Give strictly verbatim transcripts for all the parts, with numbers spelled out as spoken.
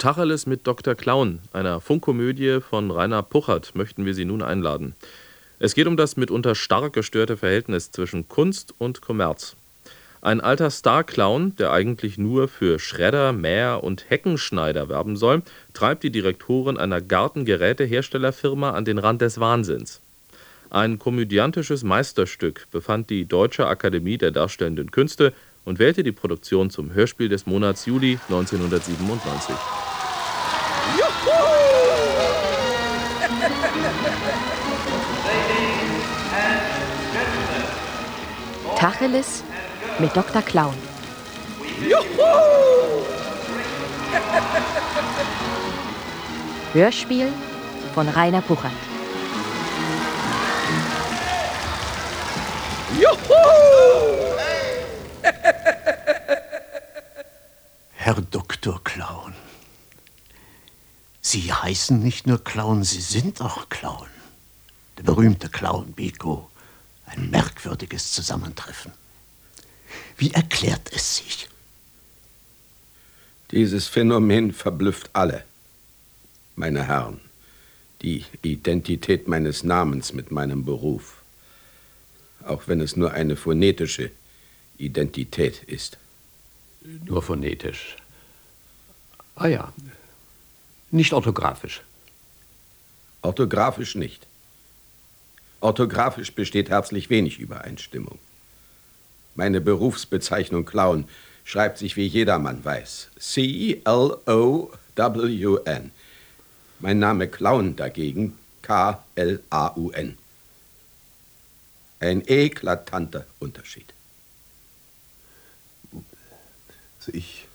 Tacheles mit Doktor Clown, einer Funkkomödie von Rainer Puchert, möchten wir Sie nun einladen. Es geht um das mitunter stark gestörte Verhältnis zwischen Kunst und Kommerz. Ein alter Star-Clown, der eigentlich nur für Schredder, Mäher und Heckenschneider werben soll, treibt die Direktorin einer Gartengeräteherstellerfirma an den Rand des Wahnsinns. Ein komödiantisches Meisterstück befand die Deutsche Akademie der Darstellenden Künste und wählte die Produktion zum Hörspiel des Monats Juli neunzehnhundertsiebenundneunzig. Tacheles mit Doktor Clown. Hörspiel von Rainer Puchert. Herr Doktor Clown, Sie heißen nicht nur Clown, Sie sind auch Clown. Der berühmte Clown Biko. Ein merkwürdiges Zusammentreffen. Wie erklärt es sich? Dieses Phänomen verblüfft alle, meine Herren. Die Identität meines Namens mit meinem Beruf. Auch wenn es nur eine phonetische Identität ist. Nur phonetisch. Ah ja, nicht orthografisch. Orthografisch nicht. Orthografisch besteht herzlich wenig Übereinstimmung. Meine Berufsbezeichnung Clown schreibt sich, wie jedermann weiß, C L O W N. Mein Name Clown dagegen K L A U N. Ein eklatanter Unterschied. Also ich...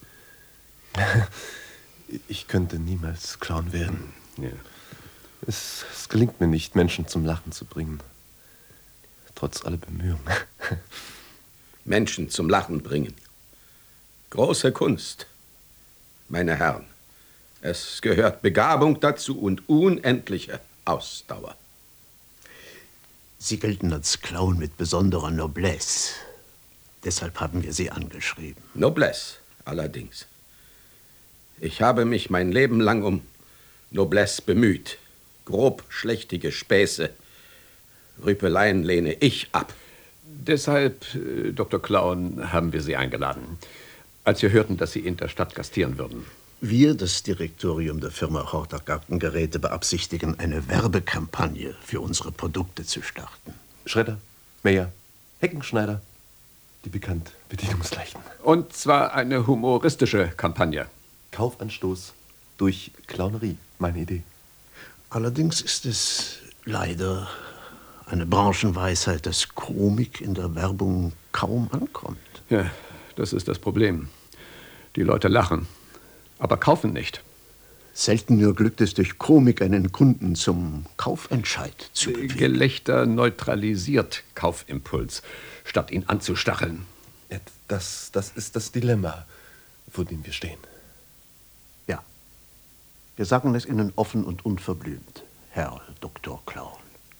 ich könnte niemals Clown werden. Ja. Es, es gelingt mir nicht, Menschen zum Lachen zu bringen. Trotz aller Bemühungen. Menschen zum Lachen bringen. Große Kunst, meine Herren. Es gehört Begabung dazu und unendliche Ausdauer. Sie gelten als Clown mit besonderer Noblesse. Deshalb haben wir Sie angeschrieben. Noblesse, allerdings. Ich habe mich mein Leben lang um Noblesse bemüht. Grobschlächtige Späße, Rüpeleien lehne ich ab. Deshalb, äh, Doktor Clown, haben wir Sie eingeladen, als wir hörten, dass Sie in der Stadt gastieren würden. Wir, das Direktorium der Firma Horter Gartengeräte, beabsichtigen, eine Werbekampagne für unsere Produkte zu starten. Schredder, Mäher, Heckenschneider, die bekannt Bedienungsleichten. Und zwar eine humoristische Kampagne. Kaufanstoß durch Clownerie, meine Idee. Allerdings ist es leider eine Branchenweisheit, dass Komik in der Werbung kaum ankommt. Ja, das ist das Problem. Die Leute lachen, aber kaufen nicht. Selten nur glückt es durch Komik, einen Kunden zum Kaufentscheid zu bewegen. Gelächter neutralisiert Kaufimpuls, statt ihn anzustacheln. Ja, das, das ist das Dilemma, vor dem wir stehen. Ja, wir sagen es Ihnen offen und unverblümt, Herr Doktor Clown.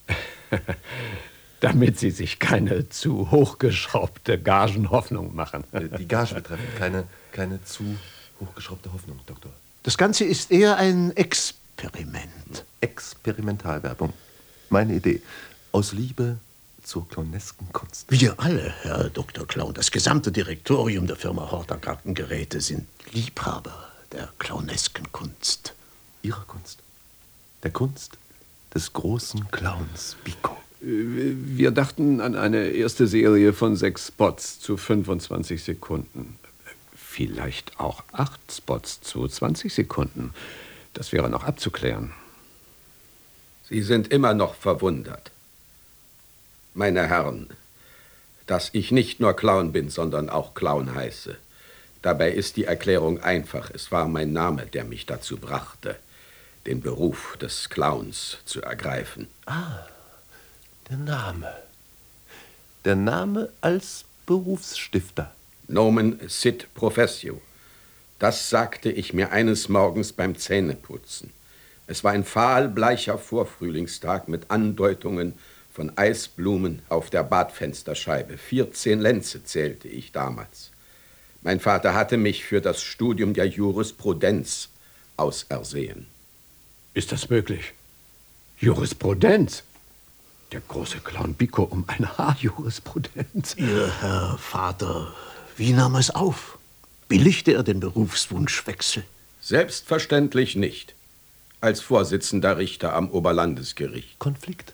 Damit Sie sich keine zu hochgeschraubte Gagenhoffnung machen. Die Gage betreffend keine, keine zu hochgeschraubte Hoffnung, Doktor. Das Ganze ist eher ein Experiment. Experimentalwerbung. Meine Idee. Aus Liebe zur clownesken Kunst. Wir alle, Herr Doktor Clown, das gesamte Direktorium der Firma Horter Gartengeräte sind Liebhaber der clownesken Kunst. Ihrer Kunst. Der Kunst des großen Clowns Biko. Wir dachten an eine erste Serie von sechs Spots zu fünfundzwanzig Sekunden. Vielleicht auch acht Spots zu zwanzig Sekunden. Das wäre noch abzuklären. Sie sind immer noch verwundert. Meine Herren, dass ich nicht nur Clown bin, sondern auch Clown heiße. Dabei ist die Erklärung einfach. Es war mein Name, der mich dazu brachte, den Beruf des Clowns zu ergreifen. Ah, der Name. Der Name als Berufsstifter. Nomen sit professio. Das sagte ich mir eines Morgens beim Zähneputzen. Es war ein fahlbleicher Vorfrühlingstag mit Andeutungen von Eisblumen auf der Badfensterscheibe. vierzehn Lenze zählte ich damals. Mein Vater hatte mich für das Studium der Jurisprudenz ausersehen. Ist das möglich? Jurisprudenz? Der große Clown Biko um eine Haarjurisprudenz. Ihr Herr Vater, wie nahm er es auf? Billigte er den Berufswunschwechsel? Selbstverständlich nicht. Als Vorsitzender Richter am Oberlandesgericht. Konflikt.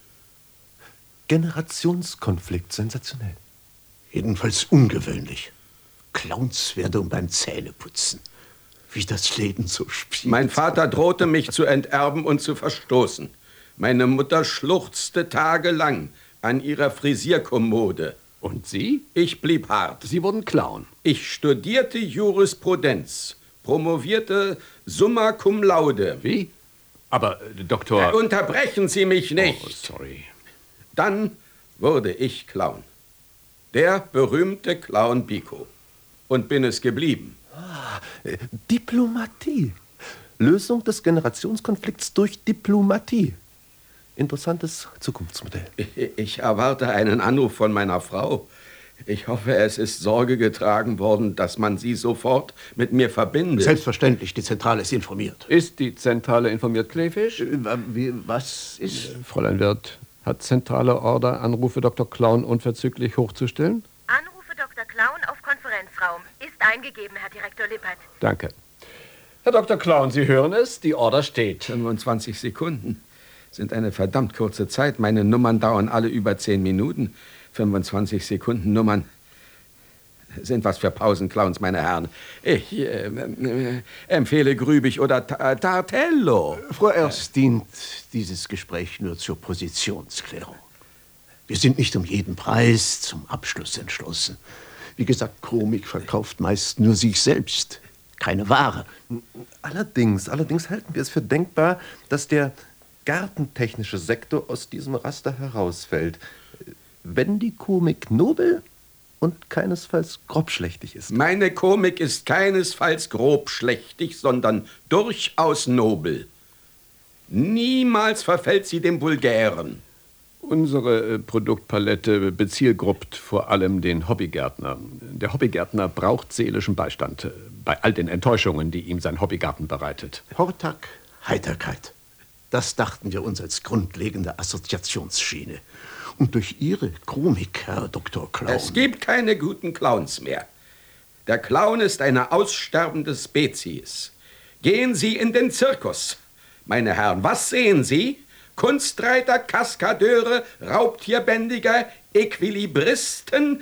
Generationskonflikt, sensationell. Jedenfalls ungewöhnlich. Clownswerdung beim Zähneputzen. Wie das Leben so spielt. Mein Vater drohte, mich zu enterben und zu verstoßen. Meine Mutter schluchzte tagelang an ihrer Frisierkommode. Und Sie? Ich blieb hart. Sie wurden Clown. Ich studierte Jurisprudenz, promovierte summa cum laude. Wie? Aber, äh, Doktor... Äh, unterbrechen Sie mich nicht. Oh, sorry. Dann wurde ich Clown. Der berühmte Clown Biko. Und bin es geblieben. Ah, äh, Diplomatie. Lösung des Generationskonflikts durch Diplomatie. Interessantes Zukunftsmodell. Ich, ich erwarte einen Anruf von meiner Frau. Ich hoffe, es ist Sorge getragen worden, dass man sie sofort mit mir verbindet. Selbstverständlich, die Zentrale ist informiert. Ist die Zentrale informiert, Kleefisch? Äh, wie, was ist? Fräulein Wirth, hat zentrale Order, Anrufe Doktor Clown unverzüglich hochzustellen? Anrufe Doktor Clown auf Konferenzraum. Ist eingegeben, Herr Direktor Lippert. Danke. Herr Doktor Clown, Sie hören es, die Order steht. fünfundzwanzig Sekunden sind eine verdammt kurze Zeit. Meine Nummern dauern alle über zehn Minuten. fünfundzwanzig Sekunden Nummern sind was für Pausenclowns, meine Herren. Ich äh, äh, empfehle Grübig oder Ta- Tartello. Vorerst dient dieses Gespräch nur zur Positionsklärung. Wir sind nicht um jeden Preis zum Abschluss entschlossen. Wie gesagt, Komik verkauft meist nur sich selbst, keine Ware. Allerdings, allerdings halten wir es für denkbar, dass der gartentechnische Sektor aus diesem Raster herausfällt, wenn die Komik nobel und keinesfalls grobschlächtig ist. Meine Komik ist keinesfalls grobschlächtig, sondern durchaus nobel. Niemals verfällt sie dem Vulgären. Unsere äh, Produktpalette bezielgruppt vor allem den Hobbygärtner. Der Hobbygärtner braucht seelischen Beistand äh, bei all den Enttäuschungen, die ihm sein Hobbygarten bereitet. Hortag, Heiterkeit. Das dachten wir uns als grundlegende Assoziationsschiene. Und durch Ihre Komik, Herr Doktor Clown... Es gibt keine guten Clowns mehr. Der Clown ist eine aussterbende Spezies. Gehen Sie in den Zirkus. Meine Herren, was sehen Sie? Kunstreiter, Kaskadeure, Raubtierbändiger, Equilibristen,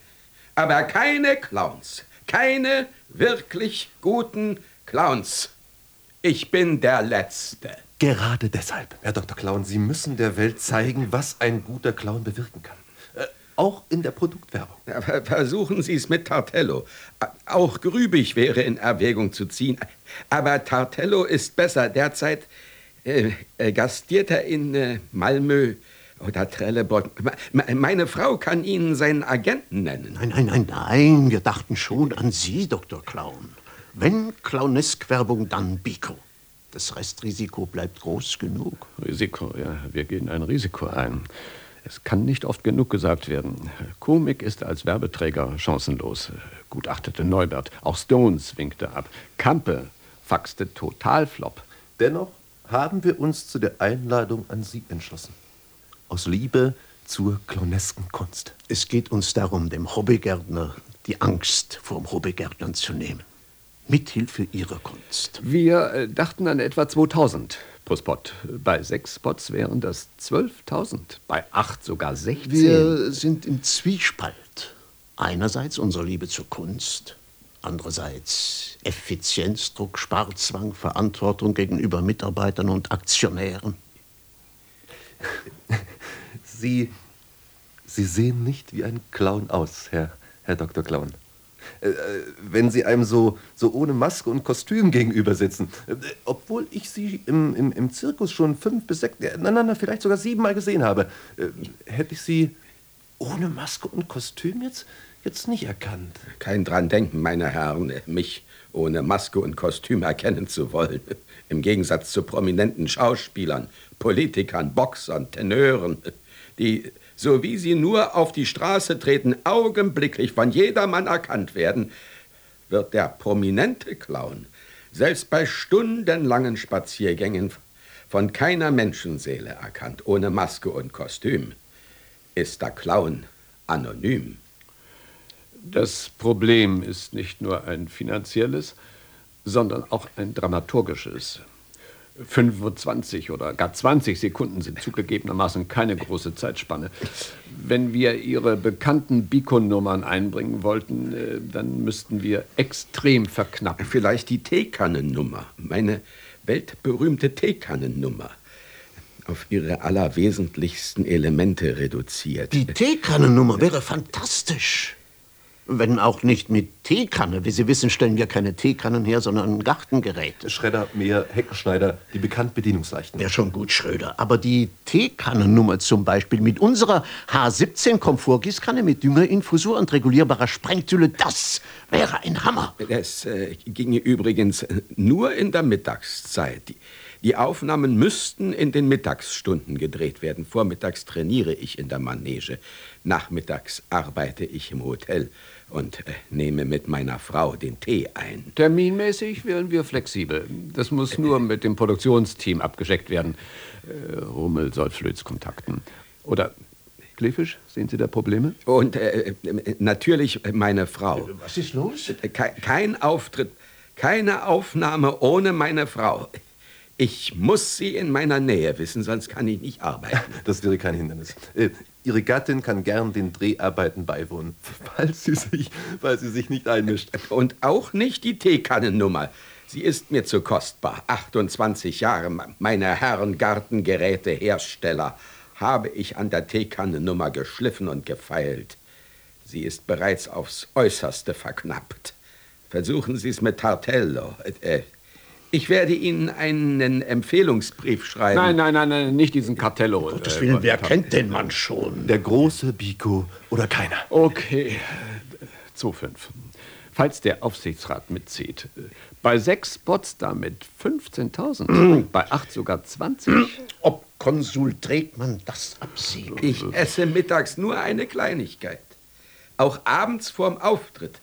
aber keine Clowns. Keine wirklich guten Clowns. Ich bin der Letzte. Gerade deshalb, Herr Doktor Clown, Sie müssen der Welt zeigen, was ein guter Clown bewirken kann. Äh, auch in der Produktwerbung. Aber versuchen Sie es mit Tartello. Auch Grübig wäre in Erwägung zu ziehen. Aber Tartello ist besser. Derzeit äh, äh, gastiert er in äh, Malmö oder Trelleborg. Meine Frau kann Ihnen seinen Agenten nennen. Nein, nein, nein, nein. Wir dachten schon an Sie, Doktor Clown. Wenn Clownesk-Werbung, dann Biko. Das Restrisiko bleibt groß genug. Risiko, ja, wir gehen ein Risiko ein. Es kann nicht oft genug gesagt werden. Komik ist als Werbeträger chancenlos, gutachtete Neubert. Auch Stones winkte ab. Campe faxte Totalflop. Dennoch haben wir uns zu der Einladung an Sie entschlossen. Aus Liebe zur clownesken Kunst. Es geht uns darum, dem Hobbygärtner die Angst vorm Hobbygärtnern zu nehmen. Mithilfe Ihrer Kunst. Wir äh, dachten an etwa zweitausend pro Spot. Bei sechs Spots wären das zwölftausend. Bei acht sogar sechzehn. Wir sind im Zwiespalt. Einerseits unsere Liebe zur Kunst, andererseits Effizienz, Druck, Sparzwang, Verantwortung gegenüber Mitarbeitern und Aktionären. Sie, Sie sehen nicht wie ein Clown aus, Herr, Herr Doktor Clown. Äh, wenn Sie einem so, so ohne Maske und Kostüm gegenüber sitzen. Äh, obwohl ich Sie im, im, im Zirkus schon fünf bis sechs, äh, nein, nein, vielleicht sogar sieben-mal gesehen habe, äh, hätte ich Sie ohne Maske und Kostüm jetzt, jetzt nicht erkannt. Kein dran denken, meine Herren, mich ohne Maske und Kostüm erkennen zu wollen. Im Gegensatz zu prominenten Schauspielern, Politikern, Boxern, Tenören, die, so wie sie nur auf die Straße treten, augenblicklich von jedermann erkannt werden, wird der prominente Clown selbst bei stundenlangen Spaziergängen von keiner Menschenseele erkannt, ohne Maske und Kostüm, ist der Clown anonym. Das Problem ist nicht nur ein finanzielles, sondern auch ein dramaturgisches. fünfundzwanzig oder gar zwanzig Sekunden sind zugegebenermaßen keine große Zeitspanne. Wenn wir Ihre bekannten Biko-Nummern einbringen wollten, äh, dann müssten wir extrem verknappen. Vielleicht die Teekannennummer, meine weltberühmte Teekannennummer, auf ihre allerwesentlichsten Elemente reduziert. Die Teekannennummer wäre fantastisch. Wenn auch nicht mit Teekanne. Wie Sie wissen, stellen wir keine Teekannen her, sondern Gartengeräte. Schredder, Mäher, Heckenschneider, die bekannten Bedienungsleichten. Ja, schon gut, Schröder. Aber die Teekannennummer zum Beispiel mit unserer H siebzehn Komfortgießkanne mit Düngerinfusor und regulierbarer Sprengtülle, das wäre ein Hammer. Es äh, ginge übrigens nur in der Mittagszeit. Die, die Aufnahmen müssten in den Mittagsstunden gedreht werden. Vormittags trainiere ich in der Manege. Nachmittags arbeite ich im Hotel und äh, nehme mit meiner Frau den Tee ein. Terminmäßig wären wir flexibel. Das muss nur mit dem Produktionsteam abgecheckt werden. Äh, Rummel soll Flöz kontakten. Oder Klefisch, sehen Sie da Probleme? Und äh, natürlich meine Frau. Was ist los? Kein, kein Auftritt, keine Aufnahme ohne meine Frau. Ich muss sie in meiner Nähe wissen, sonst kann ich nicht arbeiten. Das wäre kein Hindernis. Äh, Ihre Gattin kann gern den Dreharbeiten beiwohnen, falls sie sich, falls sie sich nicht einmischt. Und auch nicht die Teekannennummer. Sie ist mir zu kostbar. achtundzwanzig Jahre, meine Herren Gartengerätehersteller, habe ich an der Teekannennummer geschliffen und gefeilt. Sie ist bereits aufs Äußerste verknappt. Versuchen Sie es mit Tartello. Äh, Ich werde Ihnen einen Empfehlungsbrief schreiben. Nein, nein, nein, nein, nicht diesen Cartello. Um Gottes Willen, wer kennt den Mann schon? Der große Biko oder keiner. Okay, zwei Komma fünf. Falls der Aufsichtsrat mitzieht. Bei sechs Spots damit fünfzehntausend, bei acht sogar zwanzig. Ob Konsul Tretmann das absieht? Ich esse mittags nur eine Kleinigkeit. Auch abends vorm Auftritt.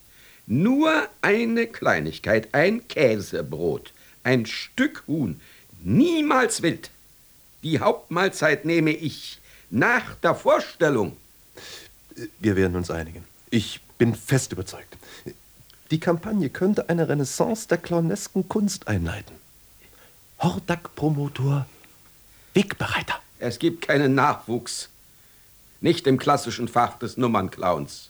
Nur eine Kleinigkeit, ein Käsebrot, ein Stück Huhn, niemals wild. Die Hauptmahlzeit nehme ich nach der Vorstellung. Wir werden uns einigen. Ich bin fest überzeugt. Die Kampagne könnte eine Renaissance der clownesken Kunst einleiten. Hordak-Promotor, Wegbereiter. Es gibt keinen Nachwuchs. Nicht im klassischen Fach des Nummernclowns.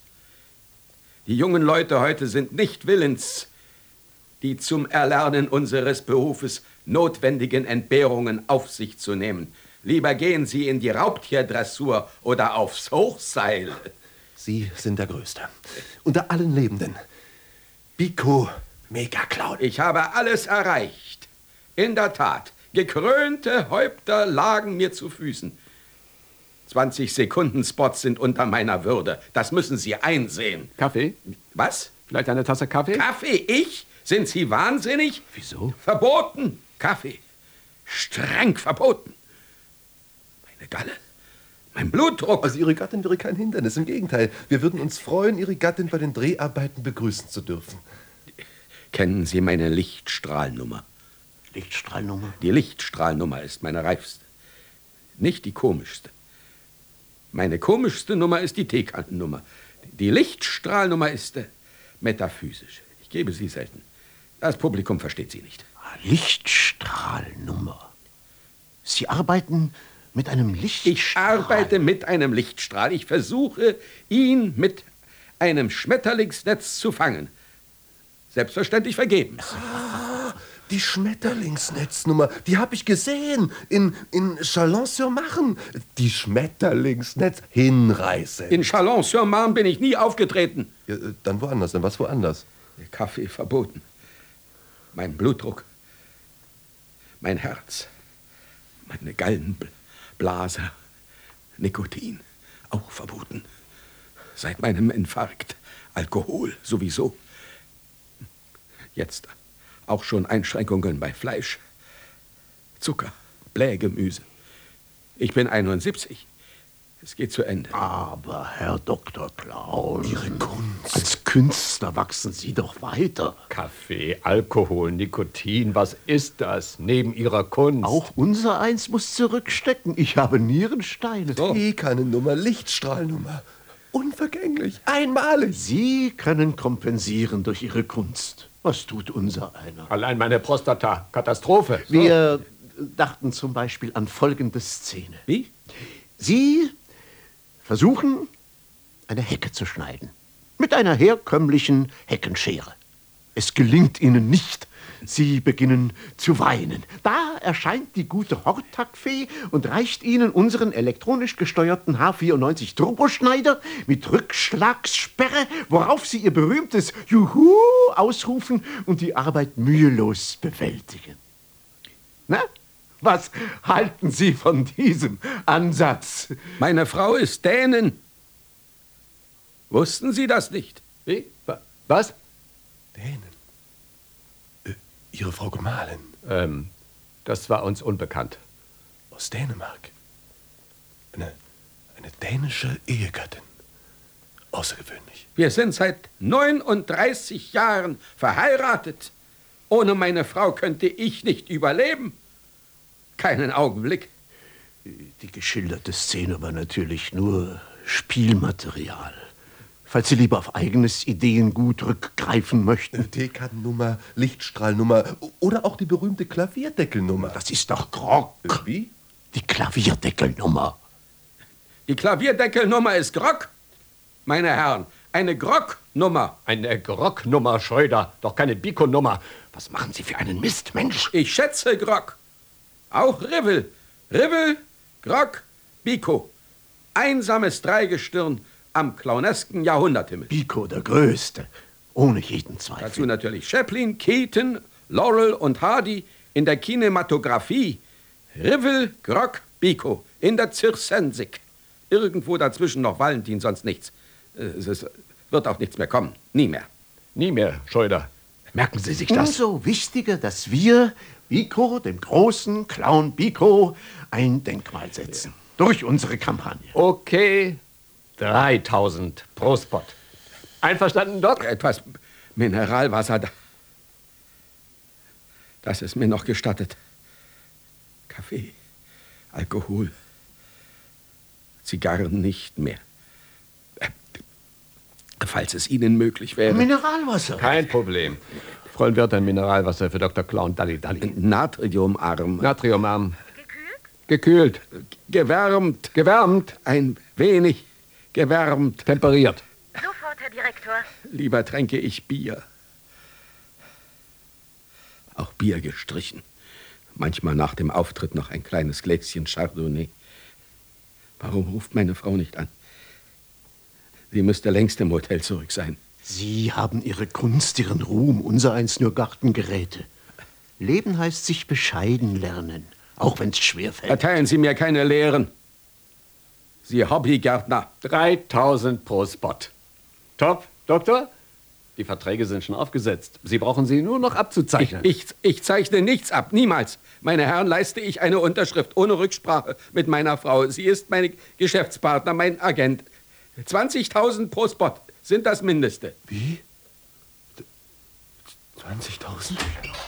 Die jungen Leute heute sind nicht willens, die zum Erlernen unseres Berufes notwendigen Entbehrungen auf sich zu nehmen. Lieber gehen Sie in die Raubtierdressur oder aufs Hochseil. Sie sind der Größte. Unter allen Lebenden. Biko Megaclown. Ich habe alles erreicht. In der Tat, gekrönte Häupter lagen mir zu Füßen. zwanzig Sekunden Spots sind unter meiner Würde. Das müssen Sie einsehen. Kaffee? Was? Vielleicht eine Tasse Kaffee? Kaffee? Ich? Sind Sie wahnsinnig? Wieso? Verboten. Kaffee. Streng verboten. Meine Galle. Mein Blutdruck. Also Ihre Gattin wäre kein Hindernis. Im Gegenteil. Wir würden uns freuen, Ihre Gattin bei den Dreharbeiten begrüßen zu dürfen. Kennen Sie meine Lichtstrahlnummer? Lichtstrahlnummer? Die Lichtstrahlnummer ist meine reifste. Nicht die komischste. Meine komischste Nummer ist die Teekannennummer. Die Lichtstrahlnummer ist äh, metaphysisch. Ich gebe sie selten. Das Publikum versteht sie nicht. Lichtstrahlnummer. Sie arbeiten mit einem Lichtstrahl? Ich arbeite mit einem Lichtstrahl. Ich versuche, ihn mit einem Schmetterlingsnetz zu fangen. Selbstverständlich vergebens. Ah, die Schmetterlingsnetznummer, die habe ich gesehen in, in Chalon-sur-Marne. Die Schmetterlingsnetz hinreißen. In Chalon-sur-Marne bin ich nie aufgetreten. Ja, dann woanders, dann was woanders. Der Kaffee verboten. Mein Blutdruck. Mein Herz. Meine Gallenblase. Nikotin. Auch verboten. Seit meinem Infarkt. Alkohol sowieso. Jetzt auch schon Einschränkungen bei Fleisch, Zucker, Blähgemüse. Ich bin einundsiebzig. Es geht zu Ende. Aber, Herr Doktor Clown, Ihre Kunst. als Künstler wachsen Sie doch weiter. Kaffee, Alkohol, Nikotin, was ist das neben Ihrer Kunst? Auch unser Eins muss zurückstecken. Ich habe Nierensteine. So. Dekannennummer, Lichtstrahlnummer. Unvergänglich, einmalig. Sie können kompensieren durch Ihre Kunst. Was tut unser einer? Allein meine Prostata, Katastrophe. So. Wir dachten zum Beispiel an folgende Szene. Wie? Sie versuchen, eine Hecke zu schneiden. Mit einer herkömmlichen Heckenschere. Es gelingt Ihnen nicht. Sie beginnen zu weinen. Da erscheint die gute Hortag-Fee und reicht Ihnen unseren elektronisch gesteuerten H vierundneunzig Turboschneider mit Rückschlagssperre, worauf Sie Ihr berühmtes Juhu ausrufen und die Arbeit mühelos bewältigen. Na, was halten Sie von diesem Ansatz? Meine Frau ist Dänin. Wussten Sie das nicht? Wie? Was? Dänen. Äh, Ihre Frau Gemahlin. Ähm, das war uns unbekannt. Aus Dänemark. Eine, eine dänische Ehegattin. Außergewöhnlich. Wir sind seit neununddreißig Jahren verheiratet. Ohne meine Frau könnte ich nicht überleben. Keinen Augenblick. Die geschilderte Szene war natürlich nur Spielmaterial. Falls Sie lieber auf eigenes Ideengut rückgreifen möchten. Dekannennummer, Lichtstrahlnummer oder auch die berühmte Klavierdeckelnummer. Das ist doch Grock. Wie? Die Klavierdeckelnummer. Die Klavierdeckelnummer ist Grock. Meine Herren, eine Grocknummer. Eine Grocknummer, Schröder, doch keine Biko-Nummer. Was machen Sie für einen Mist, Mensch? Ich schätze Grock. Auch Rivel. Rivel, Grock, Biko. Einsames Dreigestirn am clownesken Jahrhunderthimmel. Biko, der Größte. Ohne jeden Zweifel. Dazu natürlich Chaplin, Keaton, Laurel und Hardy in der Kinematografie. Rivel, Grock, Biko in der Zirsensik. Irgendwo dazwischen noch Valentin, sonst nichts. Es wird auch nichts mehr kommen. Nie mehr. Nie mehr, Schröder. Merken Sie sich das? Umso wichtiger, dass wir Biko, dem großen Clown Biko, ein Denkmal setzen. Durch unsere Kampagne. Okay, dreitausend pro Spot. Einverstanden, Doc? Etwas Mineralwasser. Da. Das ist mir noch gestattet. Kaffee, Alkohol, Zigarren nicht mehr. Falls es Ihnen möglich wäre. Mineralwasser. Kein Problem. Fräulein Wirth, ein Mineralwasser für Doktor Clown Dalli Dalli. Natriumarm. Natriumarm. Gekühlt? Gekühlt. Gewärmt. Gewärmt. Ein wenig gewärmt. Temperiert. Sofort, Herr Direktor. Lieber tränke ich Bier. Auch Bier gestrichen. Manchmal nach dem Auftritt noch ein kleines Gläschen Chardonnay. Warum ruft meine Frau nicht an? Sie müsste längst im Hotel zurück sein. Sie haben Ihre Kunst, Ihren Ruhm, unser eins nur Gartengeräte. Leben heißt sich bescheiden lernen, auch wenn es schwerfällt. Erteilen Sie mir keine Lehren. Sie Hobbygärtner. dreitausend pro Spot. Top, Doktor? Die Verträge sind schon aufgesetzt. Sie brauchen sie nur noch Ich, abzuzeichnen. ich, ich zeichne nichts ab, niemals. Meine Herren, leiste ich eine Unterschrift ohne Rücksprache mit meiner Frau. Sie ist mein Geschäftspartner, mein Agent. zwanzigtausend pro Spot sind das Mindeste. Wie? zwanzigtausend?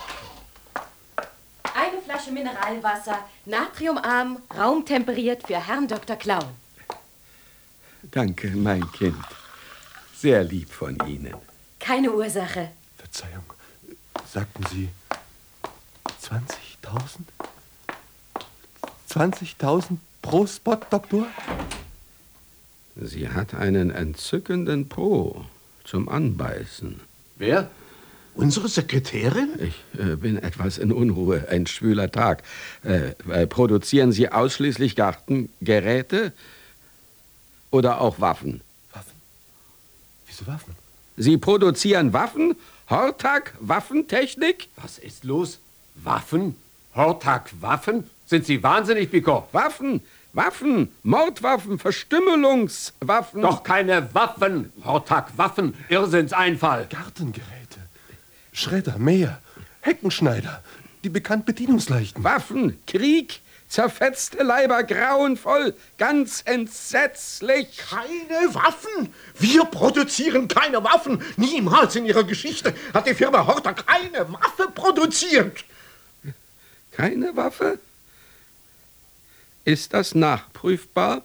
Eine Flasche Mineralwasser, natriumarm, raumtemperiert für Herrn Doktor Clown. Danke, mein Kind. Sehr lieb von Ihnen. Keine Ursache. Verzeihung. Sagten Sie zwanzigtausend? zwanzigtausend pro Spot, Doktor? Sie hat einen entzückenden Po zum Anbeißen. Wer? Unsere Sekretärin? Ich äh, bin etwas in Unruhe, ein schwüler Tag. Äh, äh, produzieren Sie ausschließlich Gartengeräte oder auch Waffen? Waffen? Wieso Waffen? Sie produzieren Waffen? Hortag, Waffentechnik? Was ist los? Waffen? Hortag, Waffen? Sind Sie wahnsinnig, Biko? Waffen, Waffen, Mordwaffen, Verstümmelungswaffen. Doch keine Waffen! Hortag, Waffen! Irrsinnseinfall! Gartengeräte. Schredder, Mäher, Heckenschneider. Die bekannten Bedienungsleichten. Waffen, Krieg, Zerfetzte Leiber, grauenvoll, ganz entsetzlich. Keine Waffen? Wir produzieren keine Waffen. Niemals in ihrer Geschichte hat die Firma Horta keine Waffe produziert. Keine Waffe? Ist das nachprüfbar?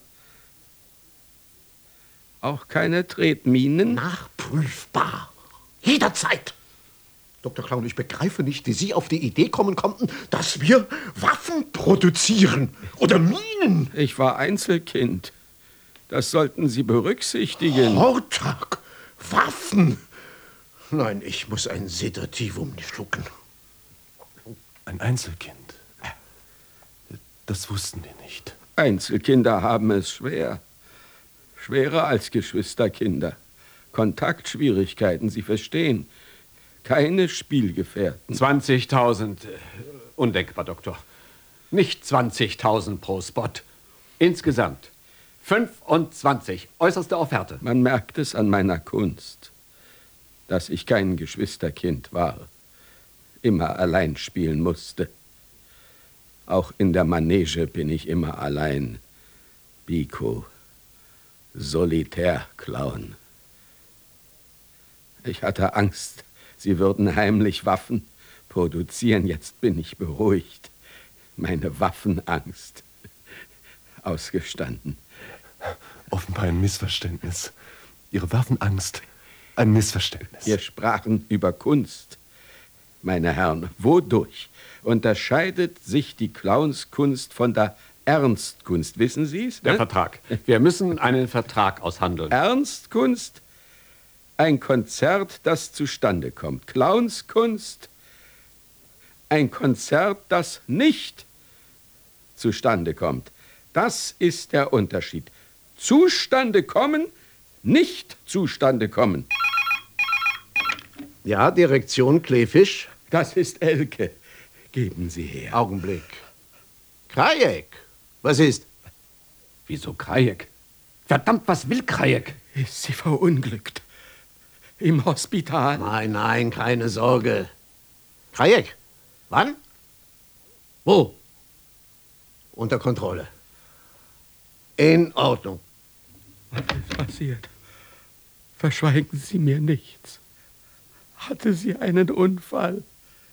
Auch keine Tretminen? Nachprüfbar. Jederzeit. Doktor Clown, ich begreife nicht, wie Sie auf die Idee kommen konnten, dass wir Waffen produzieren oder Minen. Ich war Einzelkind. Das sollten Sie berücksichtigen. Hortag, Waffen. Nein, ich muss ein Sedativum schlucken. Ein Einzelkind. Das wussten wir nicht. Einzelkinder haben es schwer. Schwerer als Geschwisterkinder. Kontaktschwierigkeiten, Sie verstehen. Keine Spielgefährten. zwanzigtausend. Äh, undenkbar, Doktor. Nicht zwanzigtausend pro Spot. Insgesamt fünfundzwanzig. Äußerste Offerte. Man merkt es an meiner Kunst, dass ich kein Geschwisterkind war. Immer allein spielen musste. Auch in der Manege bin ich immer allein. Biko. Solitär-Clown. Ich hatte Angst, Sie würden heimlich Waffen produzieren. Jetzt bin ich beruhigt. Meine Waffenangst ausgestanden. Offenbar ein Missverständnis. Ihre Waffenangst, ein Missverständnis. Wir sprachen über Kunst, meine Herren. Wodurch unterscheidet sich die Clownskunst von der Ernstkunst? Wissen Sie es? Der ne? Vertrag. Wir müssen einen Vertrag aushandeln. Ernstkunst? Ein Konzert, das zustande kommt. Clownskunst? Ein Konzert, das nicht zustande kommt. Das ist der Unterschied. Zustande kommen, nicht zustande kommen. Ja, Direktion Kleefisch. Das ist Elke. Geben Sie her. Augenblick. Krajek, was ist? Wieso Krajek? Verdammt, was will Krajek? Ist sie verunglückt? Im Hospital? Nein, nein, keine Sorge. Krajek, wann? Wo? Unter Kontrolle. In Ordnung. Was ist passiert? Verschweigen Sie mir nichts. Hatte sie einen Unfall?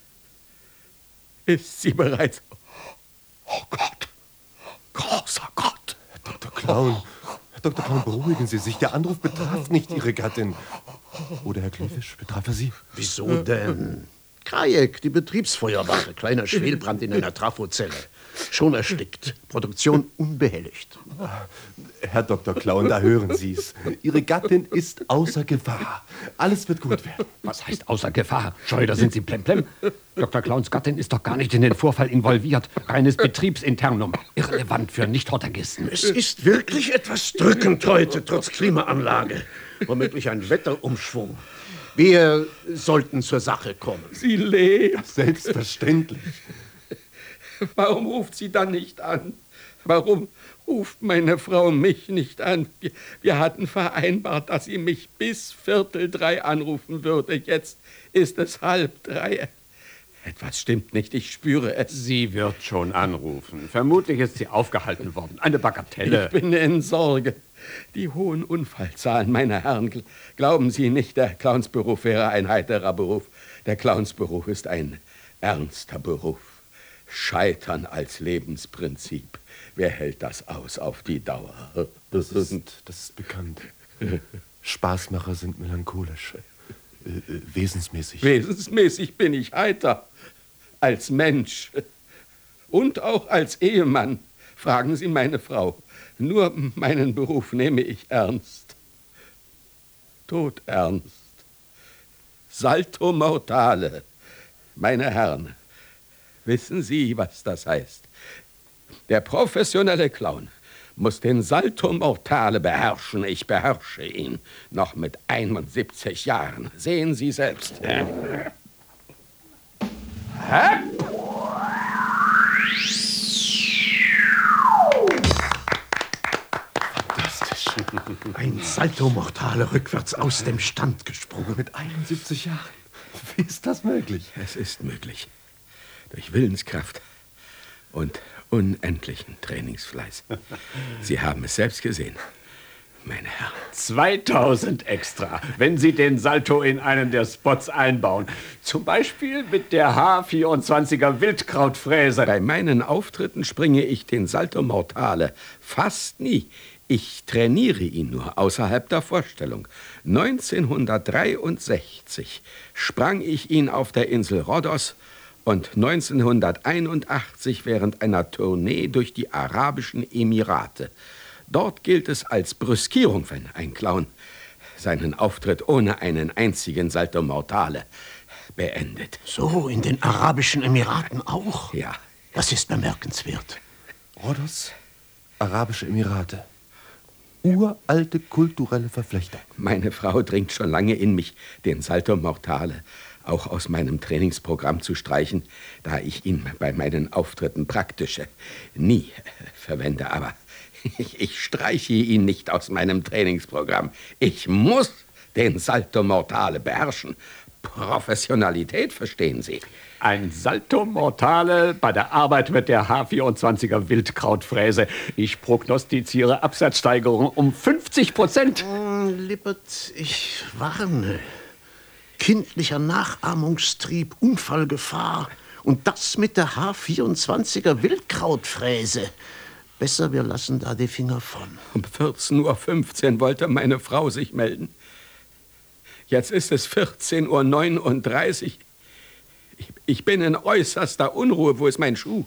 Ist sie bereits... Oh Gott! Großer Gott! Doktor Clown, Doktor Clown, beruhigen Sie sich. Der Anruf betraf nicht Ihre Gattin. Oder Herr Kleefisch, betraf er Sie? Wieso denn? Krajek, die Betriebsfeuerwache. Kleiner Schwelbrand in einer Trafozelle. Schon erstickt. Produktion unbehelligt. Herr Doktor Clown, da hören Sie es. Ihre Gattin ist außer Gefahr. Alles wird gut werden. Was heißt außer Gefahr? Scheu, da sind Sie plemplem. Doktor Clowns Gattin ist doch gar nicht in den Vorfall involviert. Reines Betriebsinternum. Irrelevant für Nicht-Hortagisten. Es ist wirklich etwas drückend heute, trotz Klimaanlage. Womöglich ein Wetterumschwung. Wir sollten zur Sache kommen. Sie lebt. Selbstverständlich. Warum ruft sie dann nicht an? Warum ruft meine Frau mich nicht an? Wir, wir hatten vereinbart, dass sie mich bis Viertel drei anrufen würde. Jetzt ist es halb drei. Etwas stimmt nicht, ich spüre es. Sie wird schon anrufen. Vermutlich ist sie aufgehalten worden. Eine Bagatelle. Ich bin in Sorge. Die hohen Unfallzahlen, meine Herren, glauben Sie nicht, der Clownsberuf wäre ein heiterer Beruf. Der Clownsberuf ist ein ernster Beruf. Scheitern als Lebensprinzip. Wer hält das aus auf die Dauer? Das ist, das ist bekannt. Spaßmacher sind melancholisch. Äh, äh, wesensmäßig. Wesensmäßig bin ich heiter. Als Mensch. Und auch als Ehemann. Fragen Sie meine Frau. Nur meinen Beruf nehme ich ernst. Todernst. Salto mortale. Meine Herren, wissen Sie, was das heißt? Der professionelle Clown muss den Salto mortale beherrschen. Ich beherrsche ihn noch mit einundsiebzig Jahren. Sehen Sie selbst. Hä? Fantastisch. Ein Salto Mortale rückwärts aus dem Stand gesprungen. Mit einundsiebzig Jahren. Wie ist das möglich? Es ist möglich. Durch Willenskraft und unendlichen Trainingsfleiß. Sie haben es selbst gesehen, meine Herren. zweitausend extra, wenn Sie den Salto in einen der Spots einbauen. Zum Beispiel mit der H vierundzwanziger Wildkrautfräse. Bei meinen Auftritten springe ich den Salto Mortale fast nie. Ich trainiere ihn nur außerhalb der Vorstellung. neunzehnhundertdreiundsechzig sprang ich ihn auf der Insel Rhodos und neunzehnhunderteinundachtzig während einer Tournee durch die Arabischen Emirate. Dort gilt es als Brüskierung, wenn ein Clown seinen Auftritt ohne einen einzigen Salto Mortale beendet. So, in den Arabischen Emiraten auch? Ja. Das ist bemerkenswert. Rhodos, Arabische Emirate. Uralte kulturelle Verflechtung. Meine Frau dringt schon lange in mich, den Salto Mortale auch aus meinem Trainingsprogramm zu streichen, da ich ihn bei meinen Auftritten praktisch nie verwende. Aber ich, ich streiche ihn nicht aus meinem Trainingsprogramm. Ich muss den Salto Mortale beherrschen. Professionalität, verstehen Sie? Ein Salto Mortale bei der Arbeit mit der H vierundzwanziger Wildkrautfräse. Ich prognostiziere Absatzsteigerung um fünfzig Prozent. Hm, Lippert, ich warne. Kindlicher Nachahmungstrieb, Unfallgefahr. Und das mit der H vierundzwanziger Wildkrautfräse. Besser, wir lassen da die Finger von. Um vierzehn Uhr fünfzehn wollte meine Frau sich melden. Jetzt ist es vierzehn Uhr neununddreißig. Ich, ich bin in äußerster Unruhe. Wo ist mein Schuh?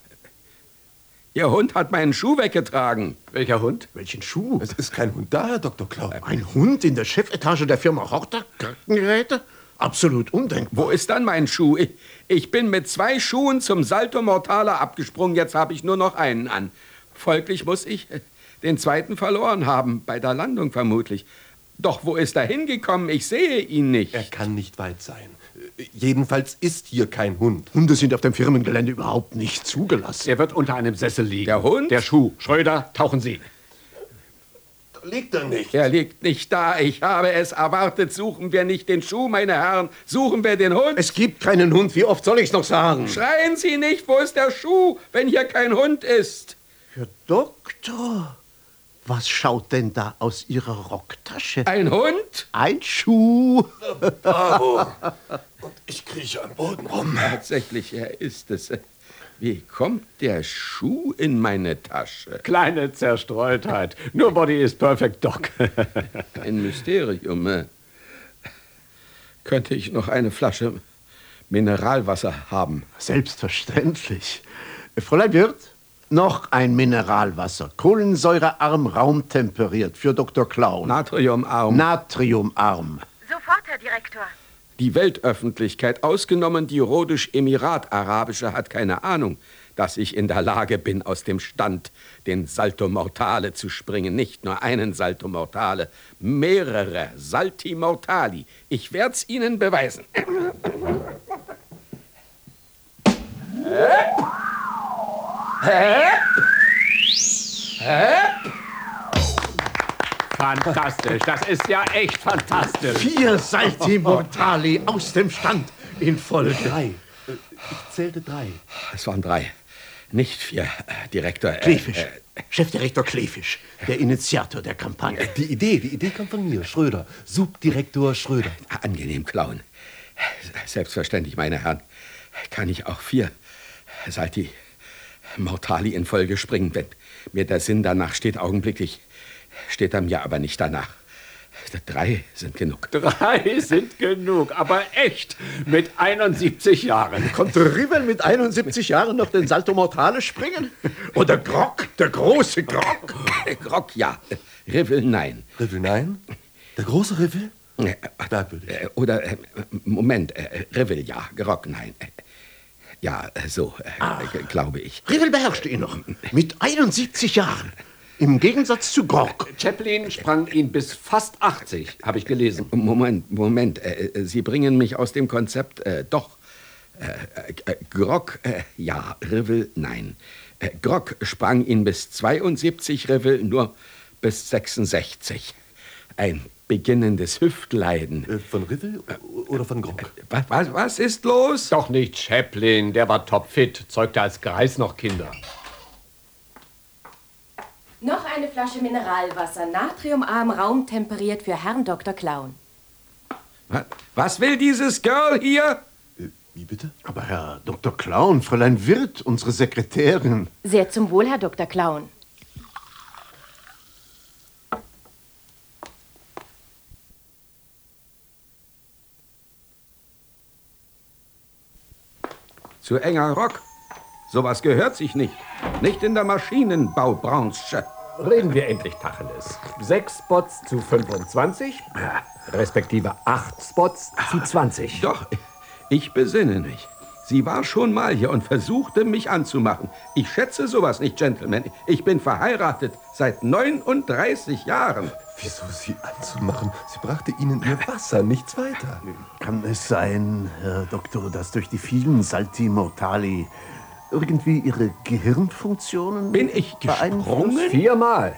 Ihr Hund hat meinen Schuh weggetragen. Welcher Hund? Welchen Schuh? Es ist kein Hund da, Herr Doktor Clown. Ein Hund in der Chefetage der Firma Horter Krankengeräte? Absolut undenkbar. Wo ist dann mein Schuh? Ich, ich bin mit zwei Schuhen zum Salto Mortale abgesprungen. Jetzt habe ich nur noch einen an. Folglich muss ich den zweiten verloren haben. Bei der Landung vermutlich. Doch wo ist er hingekommen? Ich sehe ihn nicht. Er kann nicht weit sein. Jedenfalls ist hier kein Hund. Hunde sind auf dem Firmengelände überhaupt nicht zugelassen. Er wird unter einem Sessel liegen. Der Hund? Der Schuh. Schröder, tauchen Sie. Da liegt er nicht. Er liegt nicht da. Ich habe es erwartet. Suchen wir nicht den Schuh, meine Herren. Suchen wir den Hund. Es gibt keinen Hund. Wie oft soll ich's noch sagen? Schreien Sie nicht. Wo ist der Schuh, wenn hier kein Hund ist? Herr Doktor, was schaut denn da aus Ihrer Rocktasche? Ein Hund? Ein Schuh. Bravo. Und ich krieche am Boden rum. Tatsächlich, er ist es. Wie kommt der Schuh in meine Tasche? Kleine Zerstreutheit. Nobody is perfect, Doc. Ein Mysterium. äh. Könnte ich noch eine Flasche Mineralwasser haben? Selbstverständlich. Fräulein Wirth, noch ein Mineralwasser. Kohlensäurearm, raumtemperiert für Doktor Clown. Natriumarm. Natriumarm. Sofort, Herr Direktor. Die Weltöffentlichkeit, ausgenommen die Rhodisch-Emirat-Arabische, hat keine Ahnung, dass ich in der Lage bin, aus dem Stand den Salto Mortale zu springen. Nicht nur einen Salto Mortale, mehrere Salti Mortali. Ich werde es Ihnen beweisen. Fantastisch. Das ist ja echt fantastisch. Vier Salti Mortali aus dem Stand in Folge. Drei. Ich zählte drei. Es waren drei, nicht vier, äh, Direktor. Äh, Klefisch. Äh, Chefdirektor Klefisch, der Initiator der Kampagne. Die Idee, die Idee kam von mir, Schröder. Subdirektor Schröder. angenehm, Clown. Selbstverständlich, meine Herren, kann ich auch vier Salti Mortali in Folge springen, wenn mir der Sinn danach steht, augenblicklich. Steht er mir aber nicht danach. Drei sind genug. Drei sind genug, aber echt. Mit einundsiebzig Jahren. Konnte Rivel mit einundsiebzig Jahren noch den Salto Mortale springen? Oder Grog, der große Grog? Grog, ja. Rivel, nein. Rivel, nein? Der große Rivel? Äh, Merkwürdig. äh, Oder, äh, Moment, äh, Rivel, ja. Grog, nein. Äh, Ja, äh, so, äh, g- glaube ich. Rivel beherrschte ihn noch. Mit einundsiebzig Jahren. Im Gegensatz zu Grog. Chaplin sprang ihn bis fast achtzig, habe ich gelesen. Moment, Moment. Äh, äh, Sie bringen mich aus dem Konzept. Äh, doch. Äh, äh, Grog, äh, ja. Rivel, nein. Äh, Grog sprang ihn bis zweiundsiebzig, Rivel nur bis sechsundsechzig. Ein beginnendes Hüftleiden. Äh, Von Rivel oder von Grog? Was, was, was ist los? Doch nicht Chaplin, der war topfit, zeugte als Greis noch Kinder. Noch eine Flasche Mineralwasser, natriumarm, raumtemperiert für Herrn Doktor Clown. Was will dieses Girl hier? Äh, wie bitte? Aber Herr Doktor Clown, Fräulein Wirth, unsere Sekretärin. Sehr zum Wohl, Herr Doktor Clown. Zu enger Rock. Sowas gehört sich nicht. Nicht in der Maschinenbaubranche. Reden wir endlich Tacheles. Sechs Spots zu fünfundzwanzig, respektive acht Spots zu zwanzig. Doch, ich besinne mich. Sie war schon mal hier und versuchte, mich anzumachen. Ich schätze sowas nicht, Gentleman. Ich bin verheiratet seit neununddreißig Jahren. Wieso sie anzumachen? Sie brachte Ihnen ihr Wasser, nichts weiter. Kann es sein, Herr Doktor, dass durch die vielen Salti Mortali irgendwie Ihre Gehirnfunktionen Bin ich gesprungen? Viermal.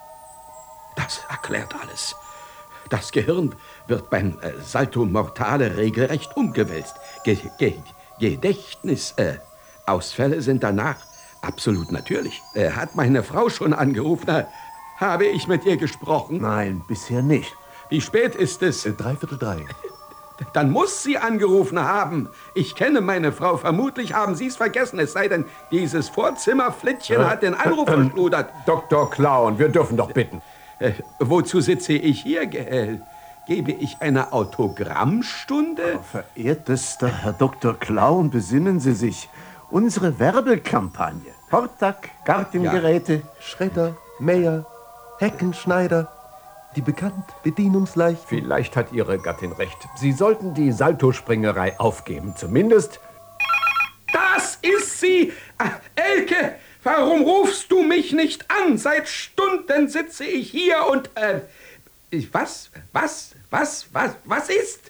Das erklärt alles. Das Gehirn wird beim äh, Salto Mortale regelrecht umgewälzt. Ge Ge Gedächtnisausfälle äh, sind danach absolut natürlich. Äh, hat meine Frau schon angerufen? Äh, habe ich mit ihr gesprochen? Nein, bisher nicht. Wie spät ist es? Äh, dreiviertel drei. Dann muss sie angerufen haben. Ich kenne meine Frau. Vermutlich haben Sie es vergessen. Es sei denn, dieses Vorzimmerflittchen äh, hat den Anruf äh, verschludert. Doktor Clown, wir dürfen doch bitten. Äh, wozu sitze ich hier? Äh, gebe ich eine Autogrammstunde? Oh, verehrtester Herr Doktor Clown, besinnen Sie sich. Unsere Werbekampagne. Hortak, Gartengeräte. Ja. Schredder, Mäher, Heckenschneider. Die bekannt, bedienungsleicht. Vielleicht hat Ihre Gattin recht. Sie sollten die Saltospringerei aufgeben. Zumindest... Das ist sie! Ah, Elke, warum rufst du mich nicht an? Seit Stunden sitze ich hier und... Äh, was? Was? Was? Was? Was ist?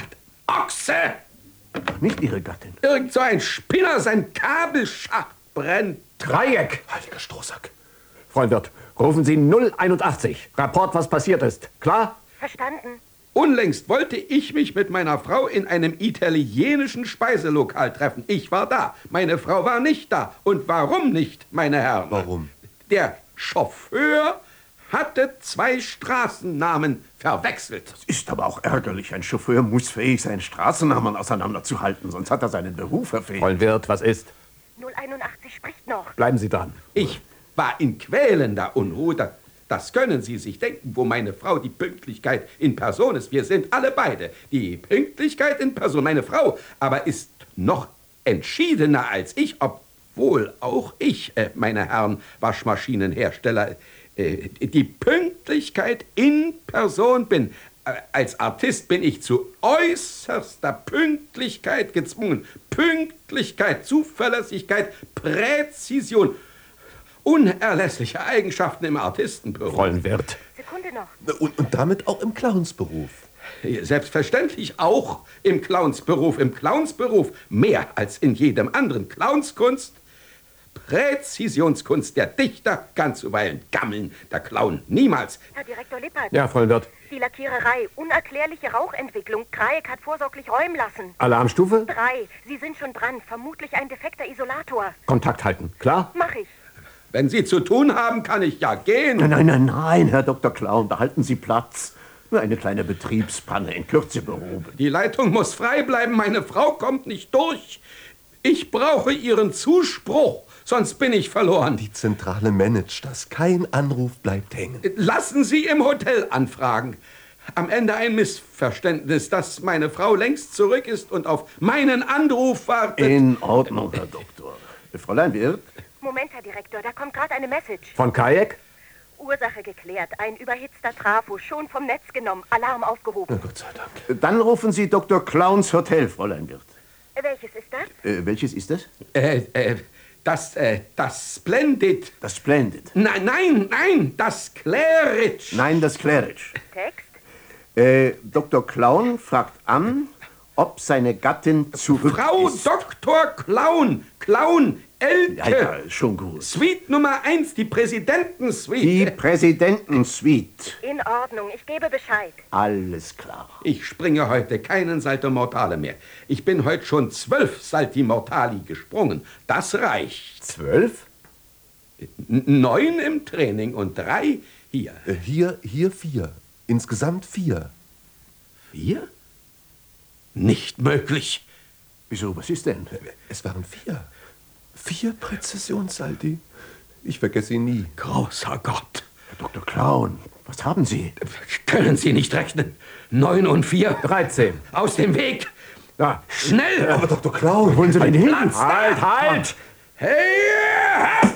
Ochse! Nicht Ihre Gattin. Irgend so ein Spinner, sein Kabelschacht brennt. Dreieck! Heiliger Strohsack. Freund Wirt, rufen Sie null einundachtzig. Rapport, was passiert ist. Klar? Verstanden. Unlängst wollte ich mich mit meiner Frau in einem italienischen Speiselokal treffen. Ich war da. Meine Frau war nicht da. Und warum nicht, meine Herren? Warum? Der Chauffeur hatte zwei Straßennamen verwechselt. Das ist aber auch ärgerlich. Ein Chauffeur muss fähig sein, Straßennamen auseinanderzuhalten, sonst hat er seinen Beruf verfehlt. Freund Wirt, was ist? null einundachtzig spricht noch. Bleiben Sie dran. Ich war in quälender Unruhe. Das können Sie sich denken, wo meine Frau die Pünktlichkeit in Person ist. Wir sind alle beide die Pünktlichkeit in Person. Meine Frau aber ist noch entschiedener als ich, obwohl auch ich, äh, meine Herren Waschmaschinenhersteller, äh, die Pünktlichkeit in Person bin. Äh, als Artist bin ich zu äußerster Pünktlichkeit gezwungen. Pünktlichkeit, Zuverlässigkeit, Präzision. Unerlässliche Eigenschaften im Artistenberuf. Freund Wirt. Sekunde noch. Und, und damit auch im Clownsberuf. Selbstverständlich auch im Clownsberuf. Im Clownsberuf mehr als in jedem anderen. Clownskunst, Präzisionskunst. Der Dichter kann zuweilen gammeln, der Clown niemals. Herr Direktor Lippert. Ja, Freund Wirt. Die Lackiererei. Unerklärliche Rauchentwicklung. Krajek hat vorsorglich räumen lassen. Alarmstufe? Drei. Sie sind schon dran. Vermutlich ein defekter Isolator. Kontakt halten. Klar? Mach ich. Wenn Sie zu tun haben, kann ich ja gehen. Nein, nein, nein, nein, Herr Doktor Clown, behalten Sie Platz. Nur eine kleine Betriebspanne, in Kürze behoben. Die Leitung muss frei bleiben. Meine Frau kommt nicht durch. Ich brauche Ihren Zuspruch, sonst bin ich verloren. Die Zentrale managt das. Kein Anruf bleibt hängen. Lassen Sie im Hotel anfragen. Am Ende ein Missverständnis, dass meine Frau längst zurück ist und auf meinen Anruf wartet. In Ordnung, Herr Doktor. Fräulein Wirth? Moment, Herr Direktor, da kommt gerade eine Message. Von Kajek? Ursache geklärt. Ein überhitzter Trafo, schon vom Netz genommen. Alarm aufgehoben. Na Gott sei Dank. Dann rufen Sie Doktor Clowns Hotel, Fräulein Wirth. Welches ist das? Äh, welches ist das? Äh, äh, das, äh, das Splendid. Das Splendid. Nein, nein, nein, das Claridge. Nein, das Claridge. Text? Äh, Doktor Clown fragt an, ob seine Gattin zurück Frau ist. Doktor Clown, Clown, Elke. Ja, ja, schon gut. Suite Nummer eins, die Präsidentensuite. Die Präsidentensuite. In Ordnung, ich gebe Bescheid. Alles klar. Ich springe heute keinen Salto Mortale mehr. Ich bin heute schon zwölf Salti Mortali gesprungen. Das reicht. Zwölf? Neun im Training und drei hier. Äh, Hier, hier vier. Insgesamt vier. Vier? Nicht möglich. Wieso, was ist denn? Es waren vier. Vier Präzisionssalti. Ich vergesse ihn nie. Großer Gott. Herr Doktor Clown, was haben Sie? Können Sie nicht rechnen? Neun und vier. dreizehn. Aus dem Weg. Ja, Schnell. Aber Doktor Clown, holen Sie den hin. Platz da. Halt, halt! Hey!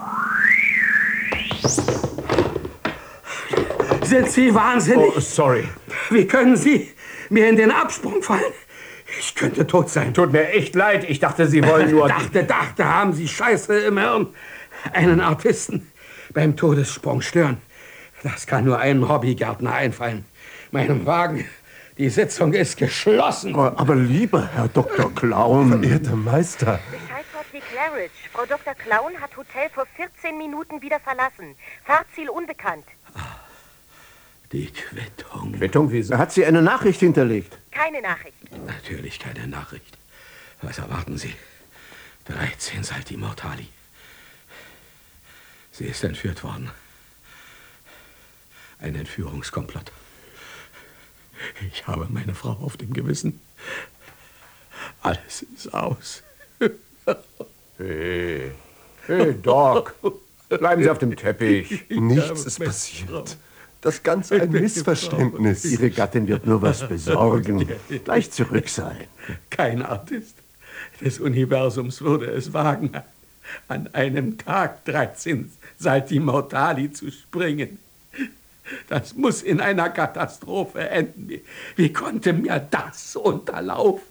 Sind Sie wahnsinnig? Oh, sorry. Wie können Sie mir in den Absprung fallen? Ich könnte tot sein. Tut mir echt leid. Ich dachte, Sie wollen nur... Dachte, dachte, haben Sie Scheiße im Hirn. Einen Artisten beim Todessprung stören. Das kann nur einem Hobbygärtner einfallen. Meinem Wagen, die Sitzung ist geschlossen. Aber, aber lieber Herr Doktor Clown. verehrter Meister. Bescheid P. Claridge. Frau Doktor Clown hat Hotel vor vierzehn Minuten wieder verlassen. Fahrziel unbekannt. Die Quittung. Quittung, wieso? Hat sie eine Nachricht hinterlegt? Keine Nachricht. Natürlich keine Nachricht. Was erwarten Sie? dreizehn Salti Mortali. Sie ist entführt worden. Ein Entführungskomplott. Ich habe meine Frau auf dem Gewissen. Alles ist aus. Hey, hey, Doc. Bleiben Sie auf dem Teppich. Nichts ist passiert. Das Ganze ein Missverständnis. Ihre Gattin wird nur was besorgen. Gleich zurück sein. Kein Artist des Universums würde es wagen, an einem Tag dreizehn Salti Mortali zu springen. Das muss in einer Katastrophe enden. Wie, wie konnte mir das unterlaufen?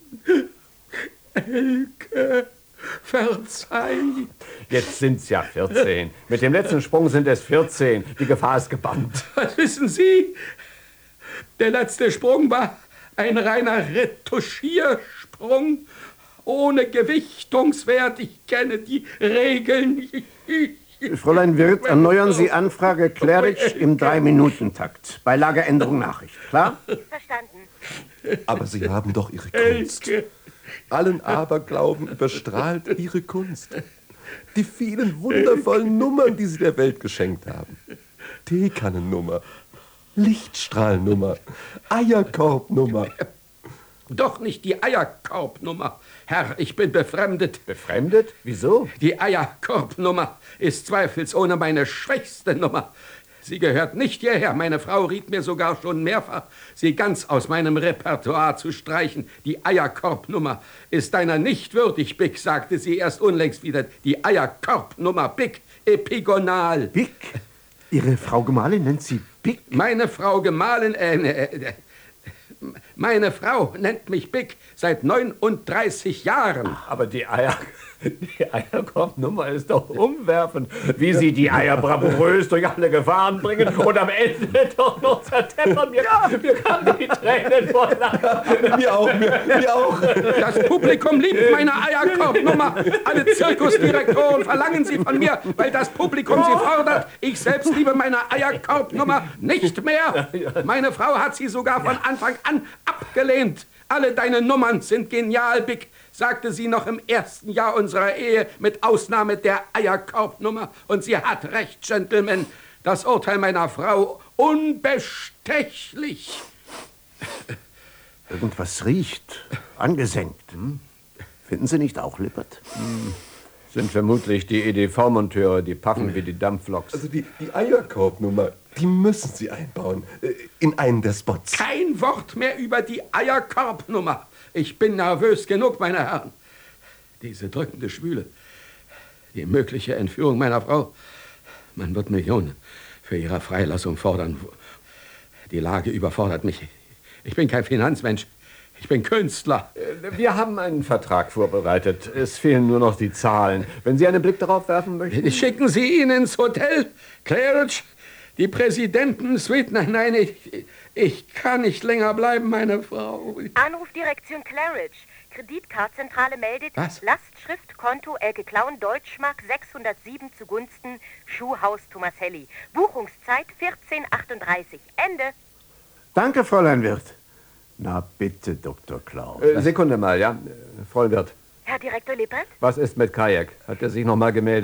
Elke, verzeih. Jetzt sind's ja vierzehn. Mit dem letzten Sprung sind es vierzehn. Die Gefahr ist gebannt. Was wissen Sie? Der letzte Sprung war ein reiner Retuschiersprung ohne Gewichtungswert. Ich kenne die Regeln. Fräulein Wirth, erneuern Sie Anfrage Claridge im Drei-Minuten-Takt. Bei Lageränderung Nachricht. Klar? Verstanden. Aber Sie haben doch Ihre Kunst. Elke. Allen Aberglauben überstrahlt Ihre Kunst. Die vielen wundervollen Nummern, die Sie der Welt geschenkt haben. Teekannennummer, Lichtstrahlnummer, Eierkorbnummer. Doch nicht die Eierkorbnummer. Herr, ich bin befremdet. Befremdet? Wieso? Die Eierkorbnummer ist zweifelsohne meine schwächste Nummer. Sie gehört nicht hierher. Meine Frau riet mir sogar schon mehrfach, sie ganz aus meinem Repertoire zu streichen. Die Eierkorbnummer ist deiner nicht würdig, Big, sagte sie erst unlängst wieder. Die Eierkorbnummer, Big, epigonal. Big? Ihre Frau Gemahlin nennt Sie Big? Meine Frau Gemahlin, äh, äh, meine Frau nennt mich Big seit neununddreißig Jahren. Aber die Eier... Die Eierkorbnummer ist doch umwerfend, wie Sie die Eier bravourös durch alle Gefahren bringen und am Ende doch noch zerteppern. Mir, ja. mir kamen die Tränen vor Lachen. Mir auch, mir, mir auch. Das Publikum liebt meine Eierkorbnummer. Alle Zirkusdirektoren verlangen sie von mir, weil das Publikum sie fordert. Ich selbst liebe meine Eierkorbnummer nicht mehr. Meine Frau hat sie sogar von Anfang an abgelehnt. Alle deine Nummern sind genial, Big, sagte sie noch im ersten Jahr unserer Ehe, mit Ausnahme der Eierkorbnummer. Und sie hat recht, Gentlemen. Das Urteil meiner Frau unbestechlich. Irgendwas riecht. Angesenkt. Hm? Finden Sie nicht auch, Lippert? Hm. Sind vermutlich die E D V-Monteure, die paffen wie die Dampfloks. Also die, die Eierkorbnummer, die müssen Sie einbauen. äh, In einen der Spots. Kein Wort mehr über die Eierkorbnummer. Ich bin nervös genug, meine Herren. Diese drückende Schwüle, die mögliche Entführung meiner Frau. Man wird Millionen für ihre Freilassung fordern. Die Lage überfordert mich. Ich bin kein Finanzmensch. Ich bin Künstler. Wir haben einen Vertrag vorbereitet. Es fehlen nur noch die Zahlen. Wenn Sie einen Blick darauf werfen möchten. Schicken Sie ihn ins Hotel, Claridge. Die Präsidentensuite. Nein, nein, ich, ich kann nicht länger bleiben, meine Frau. Anrufdirektion Claridge. Kreditkartzentrale meldet. Was? Lastschrift, Konto, Elke Clown, Deutschmark sechshundertsieben zugunsten Schuhhaus Thomaselli. Buchungszeit vierzehn Uhr achtunddreißig. Ende. Danke, Fräulein Wirth. Na bitte, Doktor Clown. Äh, Sekunde mal, ja? Äh, Frau Wirth. Herr Direktor Lippert? Was ist mit Kajak? Hat er sich noch mal gemeldet?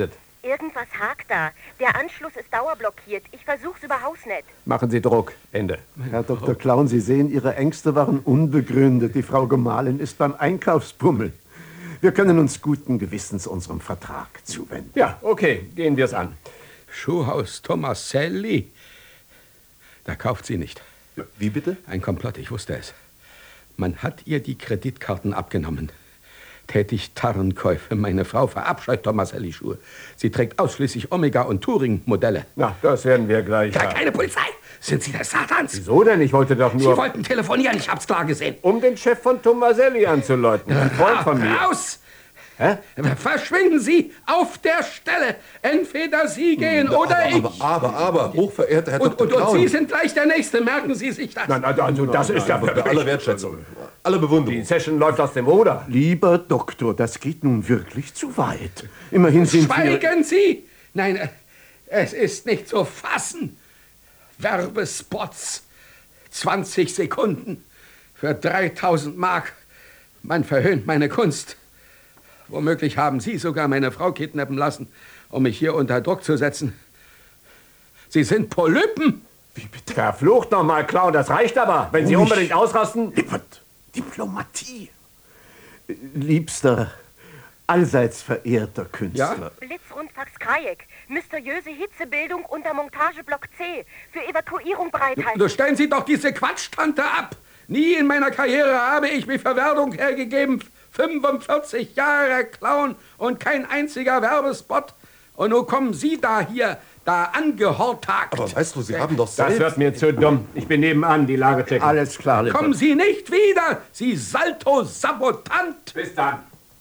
Irgendwas hakt da. Der Anschluss ist dauerblockiert. Ich versuch's über Hausnet. Machen Sie Druck. Ende. Herr Doktor Klaun, Sie sehen, Ihre Ängste waren unbegründet. Die Frau Gemahlin ist beim Einkaufsbummel. Wir können uns guten Gewissens unserem Vertrag zuwenden. Ja, okay, gehen wir es an. Schuhhaus Tomaselli. Da kauft sie nicht. Wie bitte? Ein Komplott, ich wusste es. Man hat ihr die Kreditkarten abgenommen. Tätigt Tarnkäufe. Meine Frau verabscheut Tomaselli-Schuhe. Sie trägt ausschließlich Omega- und Touring-Modelle. Na, das werden wir gleich Ke- haben. Keine Polizei! Sind Sie des Satans? Wieso denn? Ich wollte doch nur... Sie wollten telefonieren, ich hab's klar gesehen. Um den Chef von Tomaselli anzuläuten. Ein Freund von mir. Raus! Hä? Verschwinden Sie auf der Stelle. Entweder Sie gehen oder ich. Aber, aber, aber, hochverehrter Herr Und, Doktor und, und Klaun. Sie sind gleich der Nächste. Merken Sie sich das. Nein, nein, also das ist ja Bei aller wirklich... Wertschätzung, aller Bewunderung. Die Session läuft aus dem Ruder. Lieber Doktor, das geht nun wirklich zu weit. Immerhin sind wir... Schweigen Sie! Nein, äh, es ist nicht zu fassen. Werbespots. zwanzig Sekunden für dreitausend Mark. Man verhöhnt meine Kunst. Womöglich haben Sie sogar meine Frau kidnappen lassen, um mich hier unter Druck zu setzen. Sie sind Polypen. Wie bitte? Verflucht noch mal, Clown, das reicht aber. Wenn Sie Ruhig. unbedingt ausrasten... Lippert, Diplomatie. Liebster, allseits verehrter Künstler. Blitzrundfax Krajek. Mysteriöse Hitzebildung unter Montageblock C. Für Evakuierung bereithalten. Du stellen Sie doch diese Quatschtante ab. Nie in meiner Karriere habe ich mich für Werbung hergegeben. fünfundvierzig Jahre Clown und kein einziger Werbespot. Und nun kommen Sie da hier, da angehortagt. Aber weißt du, Sie haben doch Das selbst... wird mir zu dumm. Ich bin nebenan, die Lage checken. Alles klar, Lippert. Kommen Sie nicht wieder, Sie Salto-Sabotant. Bis dann.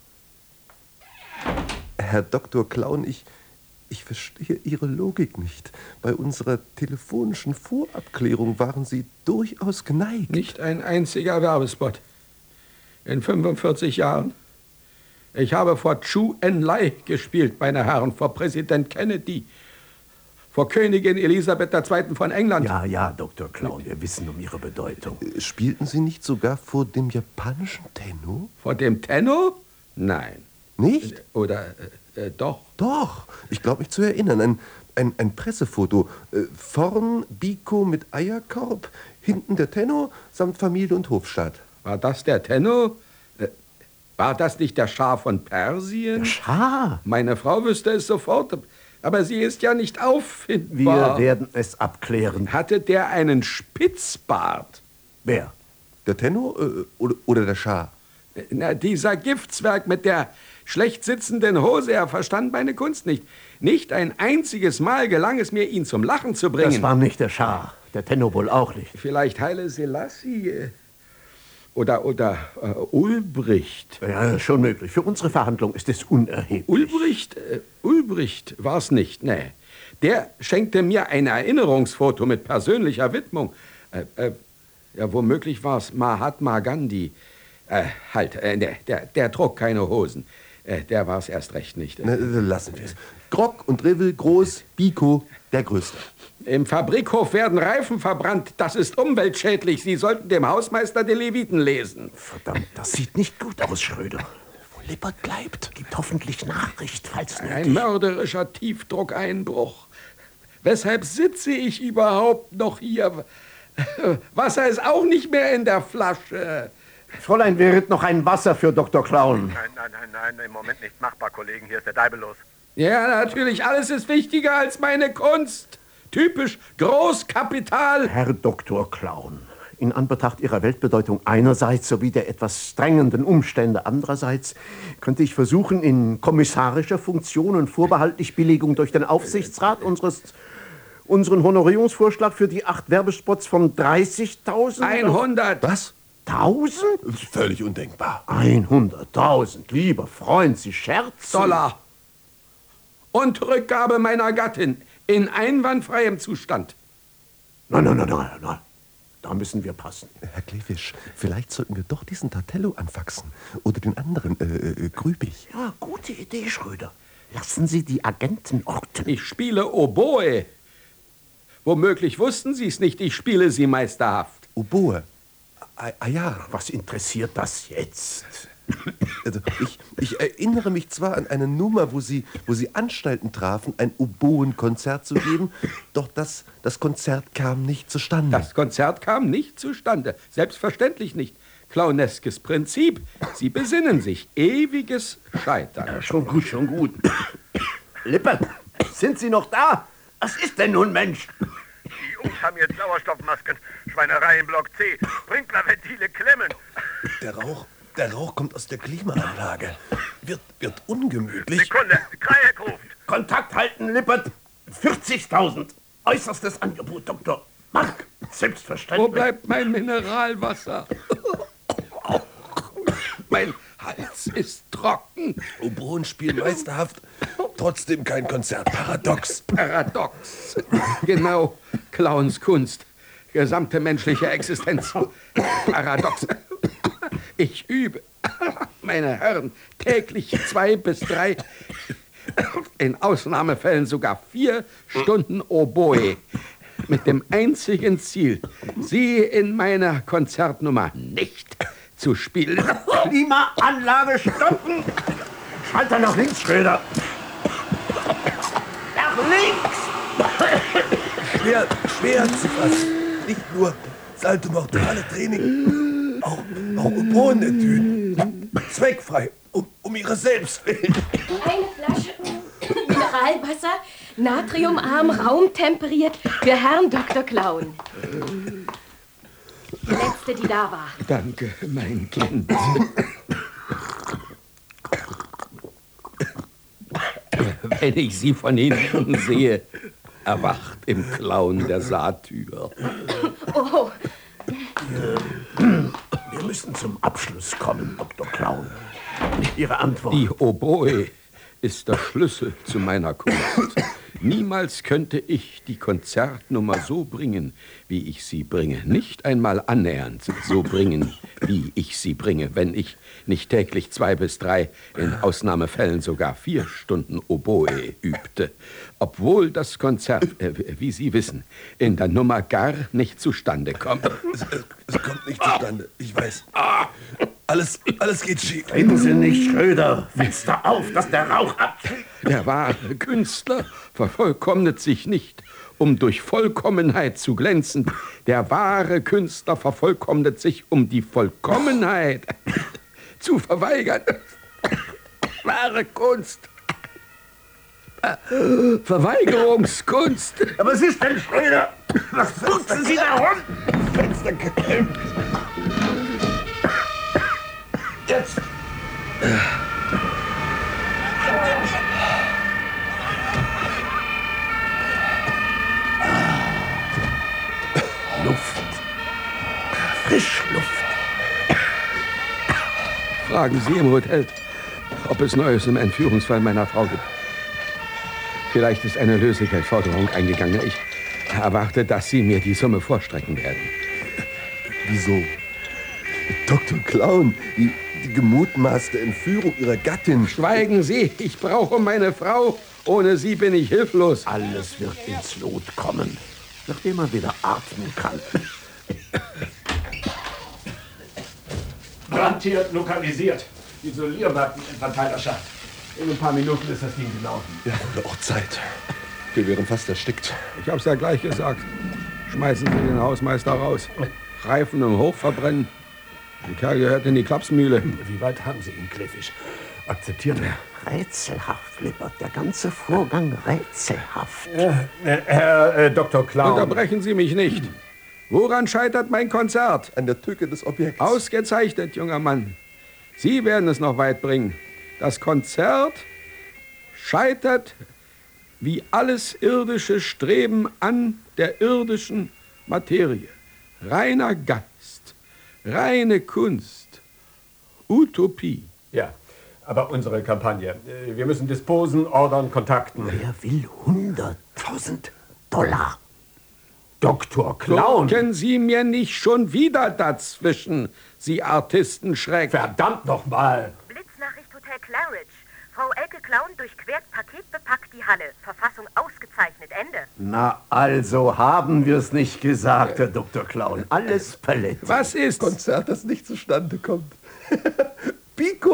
Herr Doktor Klaun, ich, ich verstehe Ihre Logik nicht. Bei unserer telefonischen Vorabklärung waren Sie durchaus geneigt. Nicht ein einziger Werbespot. In fünfundvierzig Jahren. Ich habe vor Chu Enlai gespielt, meine Herren, vor Präsident Kennedy, vor Königin Elisabeth der Zweite von England. Ja, ja, Doktor Klaun, wir wissen um Ihre Bedeutung. Spielten Sie nicht sogar vor dem japanischen Tenno? Vor dem Tenno? Nein. Nicht? Oder äh, äh, doch. Doch, ich glaube mich zu erinnern. Ein, ein, ein Pressefoto. Äh, vorn Biko mit Eierkorb, hinten der Tenno samt Familie und Hofstaat. War das der Tenno? Äh, war das nicht der Schah von Persien? Schah, Meine Frau wüsste es sofort, aber sie ist ja nicht wir auffindbar. werden es abklären. Hatte der einen Spitzbart? Wer? Der Tenno äh, oder, oder der Schah? Na, dieser Giftswerk mit der schlecht sitzenden Hose, er verstand meine Kunst nicht. Nicht ein einziges Mal gelang es mir, ihn zum Lachen zu bringen. Das war nicht der Schah. Der Tenno wohl auch nicht. Vielleicht Haile Selassie äh, oder, oder äh, Ulbricht. Ja, schon möglich. Für unsere Verhandlung ist es unerheblich. Ulbricht, äh, Ulbricht war es nicht, nee. Der schenkte mir ein Erinnerungsfoto mit persönlicher Widmung. Äh, äh, ja, womöglich war es Mahatma Gandhi. Äh, halt, äh, der, der, der trug keine Hosen. Äh, der war es erst recht nicht. Na, lassen wir es. Grog und Revell groß, Biko der Größte. Im Fabrikhof werden Reifen verbrannt. Das ist umweltschädlich. Sie sollten dem Hausmeister die Leviten lesen. Verdammt, das sieht nicht gut aus, Schröder. Wo Lippert bleibt, gibt hoffentlich Nachricht, falls Ein nötig. mörderischer Tiefdruckeinbruch. Weshalb sitze ich überhaupt noch hier? Wasser ist auch nicht mehr in der Flasche. Fräulein Wirth, noch ein Wasser für Doktor Klaun. Nein, nein, nein, nein, im Moment nicht machbar, Kollegen. Hier ist der Deibel los. Ja, natürlich, alles ist wichtiger als meine Kunst. Typisch Großkapital. Herr Doktor Klaun, in Anbetracht Ihrer Weltbedeutung einerseits sowie der etwas strengenden Umstände andererseits könnte ich versuchen, in kommissarischer Funktion und vorbehaltlich Billigung durch den Aufsichtsrat unseres, unseren Honorierungsvorschlag für die acht Werbespots von dreißigtausend... hundert. Was? Tausend? Völlig undenkbar. Hunderttausend, lieber Freund, Sie scherzen. Dollar. Und Rückgabe meiner Gattin in einwandfreiem Zustand. Nein, nein, nein, nein, nein. Da müssen wir passen. Herr Klefisch, vielleicht sollten wir doch diesen Tartello anfaxen. Oder den anderen, äh, äh, Grübig. Ja, gute Idee, Schröder. Lassen Sie die Agenten orten. Ich spiele Oboe. Womöglich wussten Sie es nicht, ich spiele sie meisterhaft. Oboe. Ah, ah ja. Was interessiert das jetzt? Also ich, ich erinnere mich zwar an eine Nummer, wo Sie, wo Sie Anstalten trafen, ein Oboenkonzert zu geben, doch das, das Konzert kam nicht zustande. Das Konzert kam nicht zustande. Selbstverständlich nicht. Clowneskes Prinzip. Sie besinnen sich. Ewiges Scheitern. Ja, schon gut, schon gut. Lippert, sind Sie noch da? Was ist denn nun, Mensch? Die Jungs haben jetzt Sauerstoffmasken, Schweinerei im Block C, Sprinklerventile klemmen. Der Rauch, der Rauch kommt aus der Klimaanlage. Wird, wird ungemütlich. Sekunde, Krajek ruft. Kontakt halten, Lippert. vierzigtausend. Äußerstes Angebot, Doktor. Mark, selbstverständlich. Wo bleibt mein Mineralwasser? Mein Hals ist trocken. Oboen spielen meisterhaft, trotzdem kein Konzert. Paradox. Paradox. Genau, Clowns Kunst. Gesamte menschliche Existenz. Paradox. Ich übe, meine Herren, täglich zwei bis drei, in Ausnahmefällen sogar vier Stunden Oboe. Mit dem einzigen Ziel, Sie in meiner Konzertnummer nicht zu spielen. Klimaanlage stoppen. Schalter nach links, Schröder. Nach links. Schwer, schwer zu fassen. Nicht nur Salto Mortale Training, auch, auch Oboen-Etüden. Zweckfrei, um, um ihre selbst willen. Eine Flasche Mineralwasser, natriumarm, raumtemperiert für Herrn Doktor Clown. Die letzte, die da war. Danke, mein Kind. Wenn ich Sie von hinten sehe, erwacht im Clown der Satyr. Oh, Wir müssen zum Abschluss kommen, Doktor Clown. Ihre Antwort. Die Oboe ist der Schlüssel zu meiner Kunst. Niemals könnte ich die Konzertnummer so bringen, wie ich sie bringe. Nicht einmal annähernd so bringen, wie ich sie bringe, wenn ich nicht täglich zwei bis drei, in Ausnahmefällen sogar vier Stunden Oboe übte. Obwohl das Konzert, äh, wie Sie wissen, in der Nummer gar nicht zustande kommt. Es, es, es kommt nicht zustande, ich weiß. Alles, alles geht schief. Reden Sie nicht, Schröder. Fenster auf, dass der Rauch abzieht. Der wahre Künstler vervollkommnet sich nicht, um durch Vollkommenheit zu glänzen. Der wahre Künstler vervollkommnet sich, um die Vollkommenheit zu verweigern. Wahre Kunst. Verweigerungskunst. Aber was ist denn, Schröder? Was fuchsen Sie da rum? Fenster geklemmt. Jetzt. Luft. Frischluft. Fragen Sie im Hotel, ob es Neues im Entführungsfall meiner Frau gibt. Vielleicht ist eine Lösegeldforderung eingegangen. Ich erwarte, dass Sie mir die Summe vorstrecken werden. Wieso? Doktor Clown, die, die gemutmaßte Entführung Ihrer Gattin. Schweigen Sie, ich brauche meine Frau. Ohne sie bin ich hilflos. Alles wird ins Lot kommen, nachdem er wieder atmen kann. Garantiert lokalisiert. Isoliermatten in Verteilerschaft. In ein paar Minuten ist das Ding gelaufen. Ja, wurde auch Zeit. Wir wären fast erstickt. Ich hab's ja gleich gesagt. Schmeißen Sie den Hausmeister raus. Reifen im Hof verbrennen. Der Kerl gehört in die Klapsmühle. Wie weit haben Sie ihn, Kleffisch? Akzeptiert er? Rätselhaft, Lippert. Der ganze Vorgang rätselhaft. Äh, Herr äh, Doktor Clown. Unterbrechen Sie mich nicht. Woran scheitert mein Konzert? An der Tücke des Objekts. Ausgezeichnet, junger Mann. Sie werden es noch weit bringen. Das Konzert scheitert wie alles irdische Streben an der irdischen Materie. Reiner Geist, reine Kunst, Utopie. Ja, aber unsere Kampagne. äh, Wir müssen Disposen, ordern, kontakten. Wer will hunderttausend Dollar? Doktor Clown! Gucken Sie mir nicht schon wieder dazwischen, Sie Artistenschreck. Verdammt noch mal! Blitznachricht Hotel Claridge. Frau Elke Clown durchquert paketbepackt die Halle. Verfassung ausgezeichnet. Ende. Na, also haben wir es nicht gesagt, Herr Doktor Clown. Alles Paletti. Was ist? Konzert, das nicht zustande kommt. Pico!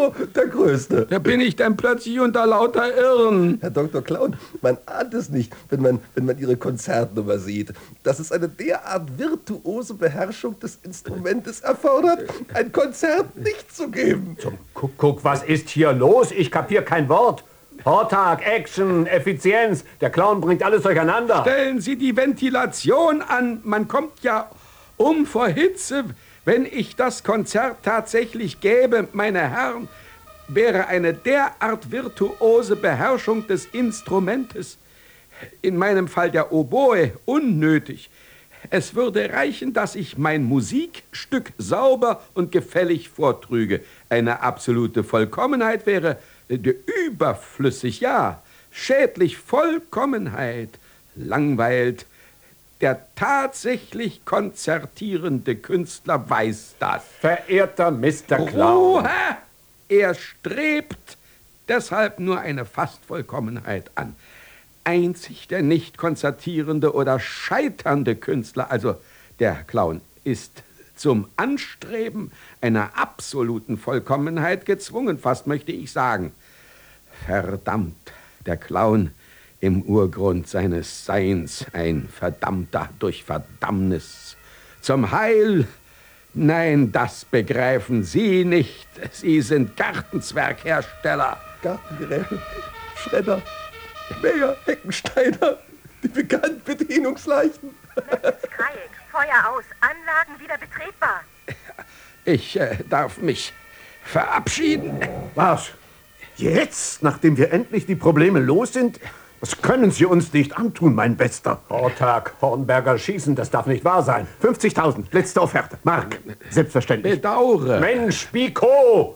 Größte. Da bin ich dann plötzlich unter lauter Irren. Herr Doktor Clown, man ahnt es nicht, wenn man, wenn man Ihre Konzertnummer sieht, dass es eine derart virtuose Beherrschung des Instrumentes erfordert, ein Konzert nicht zu geben. Zum Kuckuck, was ist hier los? Ich kapier kein Wort. Hortag, Action, Effizienz. Der Clown bringt alles durcheinander. Stellen Sie die Ventilation an. Man kommt ja um vor Hitze. Wenn ich das Konzert tatsächlich gäbe, meine Herren, wäre eine derart virtuose Beherrschung des Instrumentes, in meinem Fall der Oboe, unnötig. Es würde reichen, dass ich mein Musikstück sauber und gefällig vortrüge. Eine absolute Vollkommenheit wäre überflüssig, ja, schädlich. Vollkommenheit langweilt. Der tatsächlich konzertierende Künstler weiß das. Verehrter Mister Clown. Ruhe! Er strebt deshalb nur eine Fastvollkommenheit an. Einzig der nicht konzertierende oder scheiternde Künstler, also der Clown, ist zum Anstreben einer absoluten Vollkommenheit gezwungen, fast möchte ich sagen. Verdammt, der Clown im Urgrund seines Seins, ein Verdammter durch Verdammnis. Zum Heil? Nein, das begreifen Sie nicht. Sie sind Gartenzwerghersteller. Gartengeräte, Schredder, Mäher, Heckensteiner, die bekannten Bedienungsleichten. Letztes Dreieck, Feuer aus, Anlagen wieder betretbar. Ich äh, darf mich verabschieden. Was? Jetzt, nachdem wir endlich die Probleme los sind? Das können Sie uns nicht antun, mein Bester. Hortag, Hornberger schießen, das darf nicht wahr sein. fünfzigtausend, letzte Offerte. Mark, selbstverständlich. Bedaure. Mensch, Pico!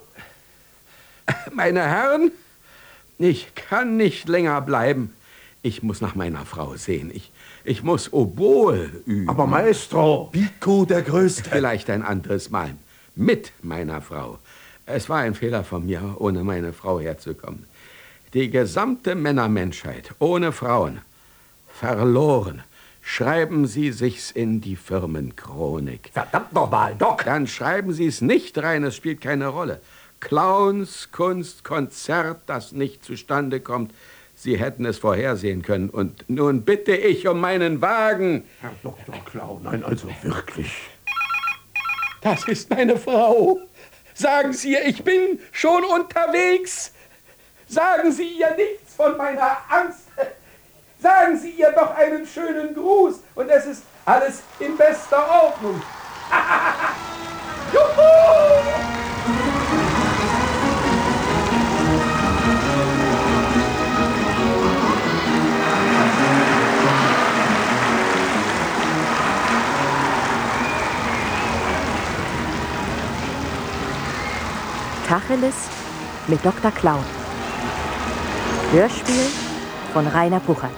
Meine Herren, ich kann nicht länger bleiben. Ich muss nach meiner Frau sehen. Ich, ich muss Oboe üben. Aber Maestro! Pico der Größte. Vielleicht ein anderes Mal. Mit meiner Frau. Es war ein Fehler von mir, ohne meine Frau herzukommen. Die gesamte Männermenschheit ohne Frauen verloren. Schreiben Sie sich's in die Firmenchronik. Verdammt nochmal, Doc! Dann schreiben Sie es nicht rein, es spielt keine Rolle. Clowns, Kunst, Konzert, das nicht zustande kommt. Sie hätten es vorhersehen können. Und nun bitte ich um meinen Wagen. Herr Doktor Clown, nein, also wirklich. Das ist meine Frau. Sagen Sie ihr, ich bin schon unterwegs. Sagen Sie ihr nichts von meiner Angst. Sagen Sie ihr doch einen schönen Gruß. Und es ist alles in bester Ordnung. Juhu! Tacheles mit Doktor Clown. Hörspiel von Rainer Puchert.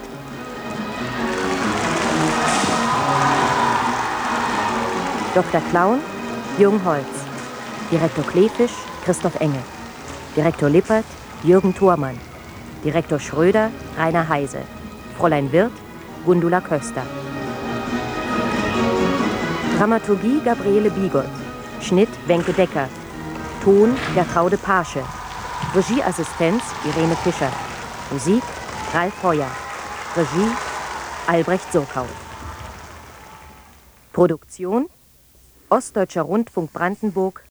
Doktor Clown, Jürgen Holz. Direktor Kleefisch, Christoph Engel. Direktor Lippert, Jürgen Thormann. Direktor Schröder, Rainer Heise. Fräulein Wirth, Gundula Köster. Dramaturgie Gabriele Bigot. Schnitt Wenke Decker. Ton Gertraude Pasche. Regieassistenz Irene Fischer. Musik Ralf Heuer. Regie Albrecht Surkau. Produktion Ostdeutscher Rundfunk Brandenburg